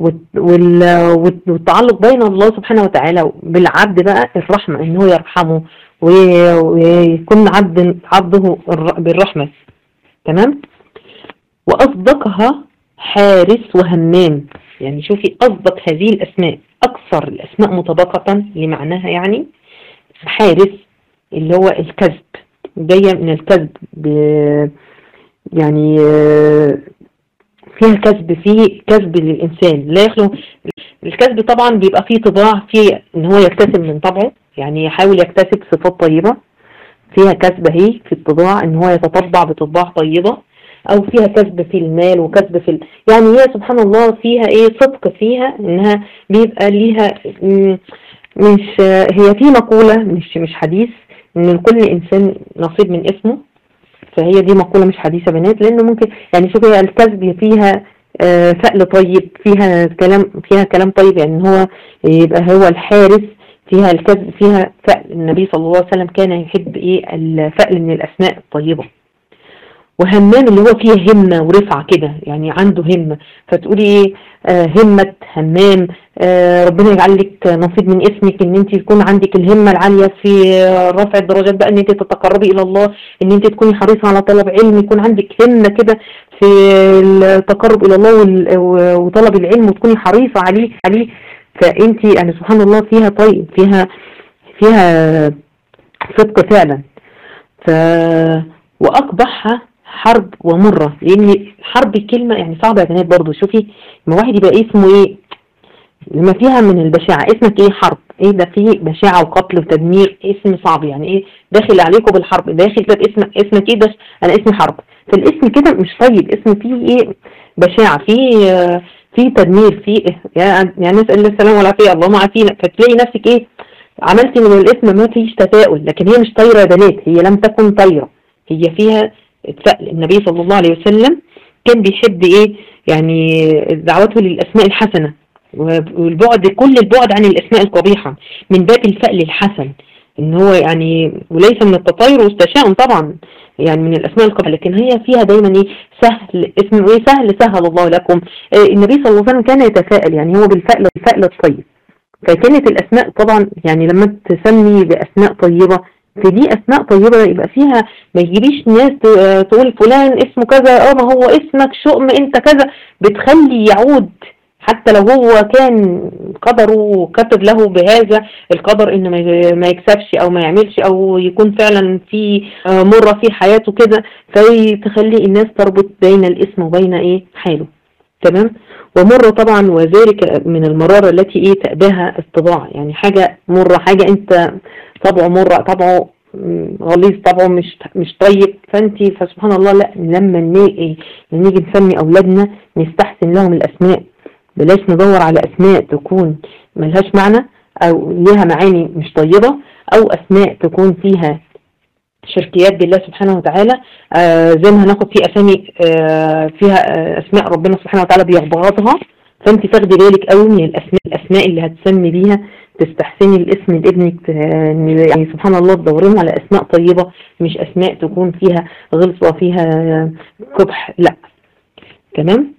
والتعلق بين الله سبحانه وتعالى بالعبد بقى الرحمة، ان هو يرحمه ويكون عبد عبده بالرحمة. تمام. وأصدقها حارث وهمام، يعني شوفي أصدق هذه الأسماء أكثر الأسماء مطابقة لمعناها، يعني حارث اللي هو الكذب، جاية من الكذب يعني فيها كذب، فيه كذب للإنسان لا يخلو. الكذب طبعا بيبقى فيه طباع، فيه ان هو يكتسب من طبعه، يعني يحاول يكتسب صفات طيبة، فيها كذب هي في الطباع ان هو يتطبع بطباع طيبة، او فيها كذب في المال وكذب في ال... يعني هي سبحان الله فيها ايه صدق فيها، انها بيبقى ليها مش هي في مقولة مش مش حديث ان لكل انسان نصيب من اسمه، فهي دي مقولة مش حديثة بنات، لانه ممكن يعني شوفي الكذب فيها فعل طيب، فيها كلام فيها كلام طيب، يعني هو يبقى هو الحارس، فيها الكذب فيها فعل. النبي صلى الله عليه وسلم كان يحب ايه الفعل من الاسماء الطيبة. وهمام اللي هو فيه همة ورفعة كده، يعني عنده همة، فتقولي ايه آه همة همام، آه ربنا يجعل لك نصيب من اسمك ان انت يكون عندك الهمة العالية في رفع الدرجات بقى، ان انت تتقربي الى الله، ان انت تكوني حريصة على طلب علم، يكون عندك همة كده في التقرب الى الله وطلب العلم، وتكوني حريصة عليه عليه فانت يعني سبحان الله فيها طيب، فيها فيها صدق فعلا. ف واقبحها حرب ومرة، لان حرب الكلمة يعني صعبة يا بنات برضو. شوفي ما واحد يبقى اسمه ايه لما فيها من البشاعة. اسمك ايه؟ حرب. ايه ده؟ فيه بشاعة وقتل وتدمير، اسم صعب يعني. ايه داخل عليكم بالحرب، داخل كده اسمك اسمك ايه ده؟ انا اسمي حرب. فالاسم كده مش طيب، اسم فيه ايه؟ بشاعة، فيه آه، فيه تدمير، فيه يعني يعني نسأل الله السلامة والعافية، اللهم عافينا. فتلاقي نفسك ايه؟ عملتي من الاسم ما فيش تفاؤل، لكن هي مش طايرة يا بنات، هي لم تكن طايرة، هي فيها اتفائل. النبي صلى الله عليه وسلم كان بيحب ايه؟ يعني دعوته للاسماء الحسنة، والبعد كل البعد عن الاسماء القبيحة، من باب الفأل الحسن، ان هو يعني وليس من التطاير والتشاؤم طبعا، يعني من الاسماء القبيحة، لكن هي فيها دايما ايه؟ سهل. اسمه ايه؟ سهل، سهل الله لكم. آه النبي صلى الله عليه وسلم كان يتفائل، يعني هو بالفأل، الفأل الطيب. فكانت الاسماء طبعا يعني لما تسمي باسماء طيبة، في دي اسماء طيبة يبقى فيها، ما يجيبيش ناس تقول فلان اسمه كذا، اه ما هو اسمك شؤم انت كذا، بتخلي يعود حتى لو هو كان قدره كتب له بهذا القدر ان ما يكسبش او ما يعملش او يكون فعلا في مرة في حياته كده، فتخلي الناس تربط بين الاسم وبين ايه؟ حاله. تمام. ومرة طبعا، وذلك من المرارة التي ايه؟ تأباها الطباع، يعني حاجة مرة، حاجة انت طبعه مرة، طبعه غليظ، طبعه مش مش طيب، فانت فسبحان الله. لا، لما نيجي نيجي نسمي اولادنا نستحسن لهم الاسماء، بلاش ندور على اسماء تكون ملهاش معنى او ليها معاني مش طيبة، او اسماء تكون فيها شركيات بالله سبحانه وتعالى. آه زي ما هناخد في اسامي آه فيها آه اسماء ربنا سبحانه وتعالى بيغبغضها، فانت تاخدي بالك قوي من الاسماء الاسماء اللي هتسمي بيها، تستحسني الاسم لابنك، يعني سبحان الله تدورين على اسماء طيبة، مش اسماء تكون فيها غلظة، فيها قبح، لا. تمام.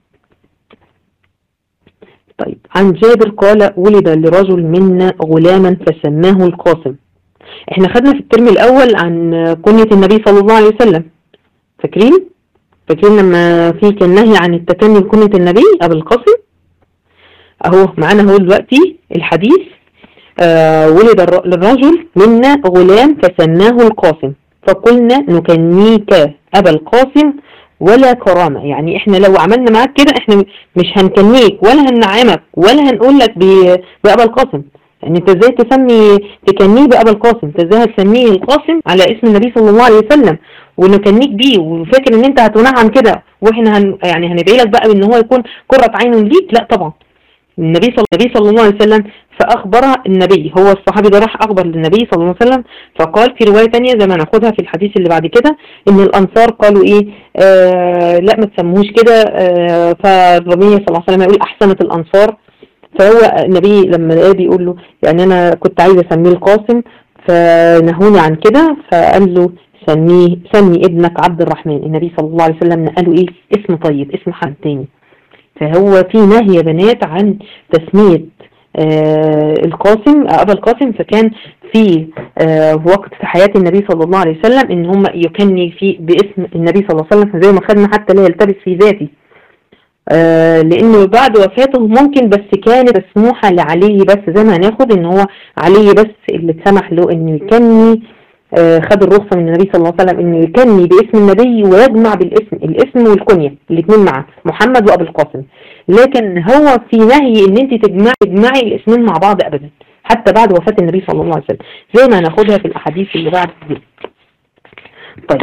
طيب، عن جابر قال: ولد لرجل منا غلاما فسماه القاسم. احنا خدنا في الترم الاول عن كنية النبي صلى الله عليه وسلم، فاكرين فاكرين لما في كان نهي عن التكني بكنية النبي ابو القاسم. اهو معانا هو دلوقتي الحديث. آه ولد للرجل منا غلام فسماه القاسم، فقلنا نكنيك ابا القاسم ولا كرامة. يعني احنا لو عملنا معاك كده احنا مش هنكنيك ولا هنعمك ولا هنقول لك بأبا القاسم. يعني انت ازاي تسمي تكنيه بأبا القاسم؟ انت ازاي هتسميه القاسم على اسم النبي صلى الله عليه وسلم ونكنيك بيه وفاكر ان انت هتنعم كده، واحنا هن يعني هندعي لك بقى بان هو يكون قرة عين ليك؟ لا طبعا. النبي صلى النبي صلى الله عليه وسلم فأخبر النبي، هو الصحابي ده راح أخبر للنبي صلى الله عليه وسلم، فقال في رواية تانية زي ما ناخدها في الحديث اللي بعد كده إن الأنصار قالوا إيه؟ آه لا ما تسموش كده. آه فالنبي صلى الله عليه وسلم يقول أحسنت الأنصار. فهو النبي لما لقاه بيقول له يعني أنا كنت عايز أسميه القاسم فنهوني عن كده، فقال له سميه سمي ابنك عبد الرحمن. النبي صلى الله عليه وسلم نقله إيه؟ اسم طيب، اسم حد تاني. فهو في نهي يا بنات عن تسمية آه القاسم أبا القاسم. فكان في آه وقت في حياة النبي صلى الله عليه وسلم إن هم يكني في باسم النبي صلى الله عليه وسلم، زي ما خدنا حتى لا يلتبس في ذاته، آه لأنه بعد وفاته ممكن بس كانت مسموحة لعلي بس، زي ما هناخد إن هو علي بس اللي اتسمح له إنه يكني، آه خد الرخصة من النبي صلى الله عليه وسلم إنه يكني باسم النبي ويجمع بالاسم الاسم والكنية الاثنين معا، محمد وأبو القاسم. لكن هو في نهي إن أنت تجمعي تجمعي الاسمين مع بعض أبدا حتى بعد وفاة النبي صلى الله عليه وسلم، زي ما هناخدها في الأحاديث اللي بعد دي. طيب،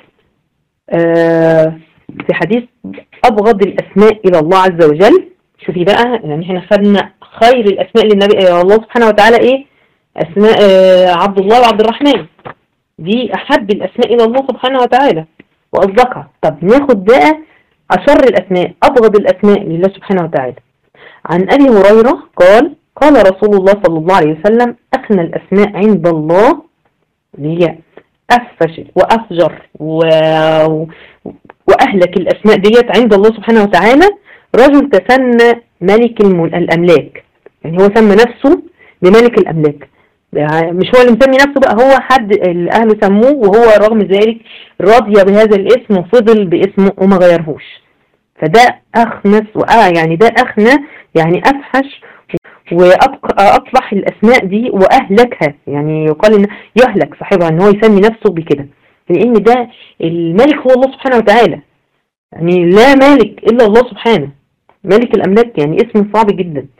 آه في حديث أبغض الأسماء إلى الله عز وجل. شوفي بقى، يعني احنا خدنا خير الأسماء للنبي الله سبحانه وتعالى إيه؟ أسماء آه عبد الله وعبد الرحمن، دي أحب الأسماء إلى الله سبحانه وتعالى وأصدقها. طب ناخد بقى أشر الأسماء، أبغض الأسماء لله سبحانه وتعالى. عن أبي هريرة قال: قال رسول الله صلى الله عليه وسلم: أخنى الأسماء عند الله هي أفش وأفجر و... وأهلك الأسماء ديت عند الله سبحانه وتعالى رجل تسنى ملك الأملاك. يعني هو سمى نفسه بملك الأملاك، مش هو اللي مسمي نفسه بقى، هو حد الأهل سموه وهو رغم ذلك رضي بهذا الاسم وفضل باسمه وما غيرهوش. فده أخنس وآه يعني ده أخنى يعني أفحش وأقبح الأسماء دي وأهلكها. يعني يقال إن يهلك صاحبها إن هو يسمي نفسه بكده، لأن ده الملك هو الله سبحانه وتعالى، يعني لا مالك إلا الله سبحانه. ملك الأملاك يعني اسم صعب جدا.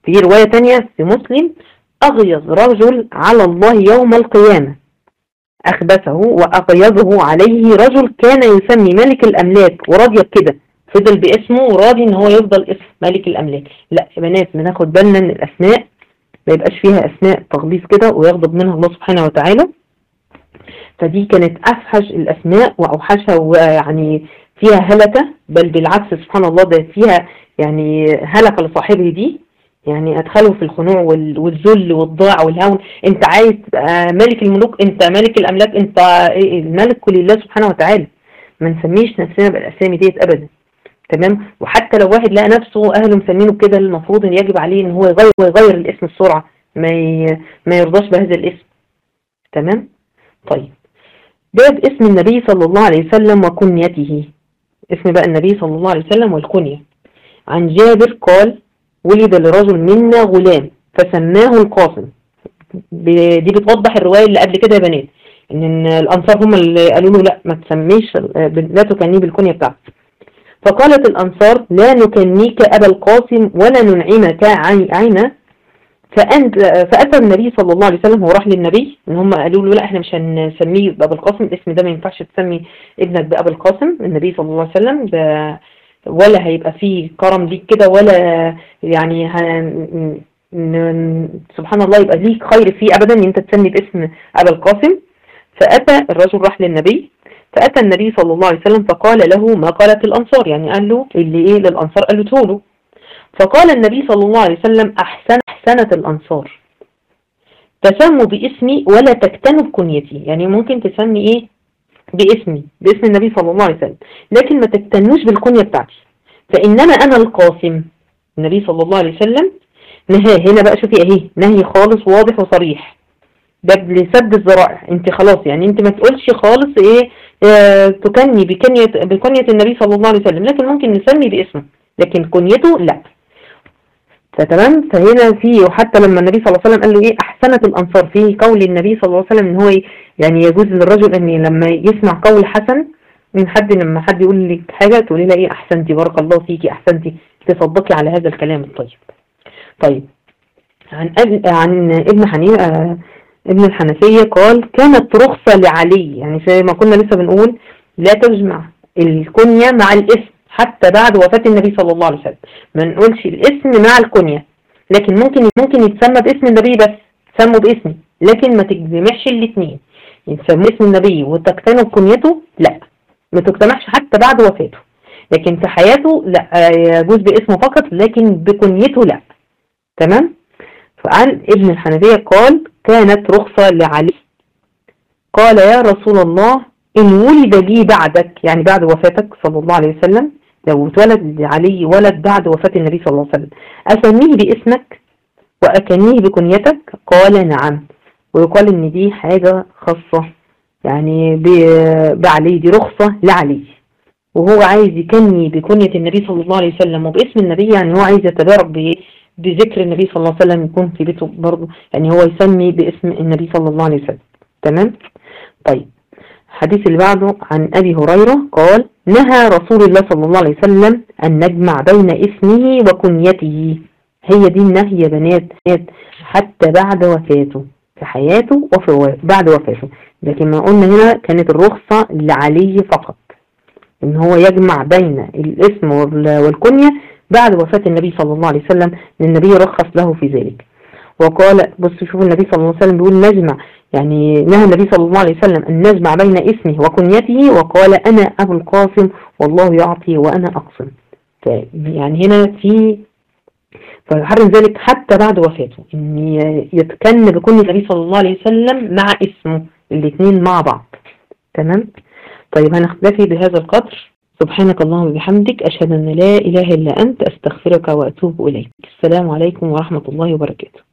في رواية تانية في مسلم: أغيظ رجل على الله يوم القيامة أخبثه وأغيظه عليه رجل كان يسمي ملك الأملاك وراضي كده، فضل باسمه وراضي ان هو يفضل اسم ملك الأملاك. لا يا بنات، بناخد بالنا ان الأسماء ما يبقاش فيها أسماء تغليظ كده ويغضب منها الله سبحانه وتعالى. فدي كانت أفحش الأسماء وأوحشها، ويعني فيها هلكة، بل بالعكس سبحان الله ده فيها يعني هلكة لصاحبه دي، يعني أدخله في الخنوع والذل والضاع والهون. أنت عايز تبقى ملك الملوك، أنت ملك الأملاك، أنت الملك لله سبحانه وتعالى. ما نسميش نفسنا بالأسامي ديت أبدا. تمام. وحتى لو واحد لقى نفسه أهله مسمينه كده، المفروض أن يجب عليه أن هو يغير, ويغير الاسم بسرعة، ما ما يرضاش بهذا الاسم. تمام. طيب، باب اسم النبي صلى الله عليه وسلم وكنيته. اسم بقى النبي صلى الله عليه وسلم والكنية. عن جابر قال: ولد لرجل منا غلام فسماه القاسم. دي بتوضح الرواية اللي قبل كده يا بنات، ان الانصار هم اللي قالوا له لا ما تسميش، لا تكنيه بالكنية بتاعته. فقالت الانصار: لا نكنيك ابا القاسم ولا ننعمك عينا. فأتى النبي صلى الله عليه وسلم، هو راح للنبي ان هم قالوا له لا احنا مش هنسميه بأبا القاسم، الاسم ده ما ينفعش تسمي ابنك بأبا القاسم. النبي صلى الله عليه وسلم ده ولا هيبقى فيه كرم ليك كده، ولا يعني هن... سبحان الله يبقى ليك خير فيه ابدا ان انت تسمي باسم أبا القاسم. فأتى الرجل راح للنبي، فأتى النبي صلى الله عليه وسلم فقال له ما قالت الأنصار، يعني قال له اللي ايه للأنصار قال له تقوله. فقال النبي صلى الله عليه وسلم: أحسن أحسنت الأنصار، تسموا باسمي ولا تكتنوا بكنيتي. يعني ممكن تسمي ايه باسمي، باسم النبي صلى الله عليه وسلم، لكن ما تكتنوش بالكنية بتاعتي، فإنما أنا القاسم. النبي صلى الله عليه وسلم نهاه هنا بقى، شوفي اهي نهي خالص واضح وصريح، ده لسد الذرائع. انت خلاص يعني انت ما تقولش خالص ايه اه تكني بكنية بكنية النبي صلى الله عليه وسلم، لكن ممكن نسمي باسمه لكن كنيته لا. فتمام. فهنا في، وحتى لما النبي صلى الله عليه وسلم قال له ايه احسنت الانصار، في قول النبي صلى الله عليه وسلم ان هو يعني يجوز للرجل ان لما يسمع قول حسن من حد، لما حد يقول لك حاجه تقولي له ايه احسنتي، بارك الله فيكي، احسنتي، تصدقي على هذا الكلام الطيب. طيب، عن عن ابن حنيفه ابن الحنفيه قال: كانت رخصه لعلي، يعني زي ما كنا لسه بنقول لا تجمع الكنيه مع الاسم حتى بعد وفاة النبي صلى الله عليه وسلم، ما نقولش الاسم مع الكنية، لكن ممكن ممكن يتسمى باسم النبي بس، سموا باسمي، لكن ما تجمعش الاثنين، يتسمى اسم النبي وتكتنوا بكنيته لا، ما تجتمعش حتى بعد وفاته، لكن في حياته لا يجوز باسمه فقط لكن بكنيته لا. تمام. فعن ابن الحنفية قال: كانت رخصة لعلي، قال: يا رسول الله إن ولد لي بعدك، يعني بعد وفاتك صلى الله عليه وسلم، لو اتولد لعلي ولد بعد وفاة النبي صلى الله عليه وسلم أسميه باسمك وأكنيه بكنيتك؟ قال: نعم. ويقال إن دي حاجة خاصة يعني بعلي، دي رخصة لعلي، وهو عايز يكني بكنية النبي صلى الله عليه وسلم وباسم النبي، يعني هو عايز يتبارك بذكر النبي صلى الله عليه وسلم، يكون في بيته برضه يعني هو يسمي باسم النبي صلى الله عليه وسلم. تمام. طيب، الحديث اللي بعده عن أبي هريرة قال: نهى رسول الله صلى الله عليه وسلم أن نجمع بين اسمه وكنيته. هي دي النهي يا بنات، حتى بعد وفاته، في حياته وفي بعد وفاته، لكن ما قلنا هنا كانت الرخصة لعلي فقط ان هو يجمع بين الاسم والكنية بعد وفاة النبي صلى الله عليه وسلم، النبي رخص له في ذلك. وقال، بص شوفوا النبي صلى الله عليه وسلم بيقول نجمع، يعني نهى النبي صلى الله عليه وسلم أن نجمع بين اسمه وكنيته، وقال: أنا أبو القاسم والله يعطي وأنا أقسم. يعني هنا في فيحرم ذلك حتى بعد وفاته، ان يتكن بكنية النبي صلى الله عليه وسلم مع اسمه، الاثنين مع بعض. تمام. طيب، هنختفي بهذا القدر. سبحانك اللهم وبحمدك، أشهد أن لا إله إلا أنت، أستغفرك وأتوب إليك. السلام عليكم ورحمة الله وبركاته.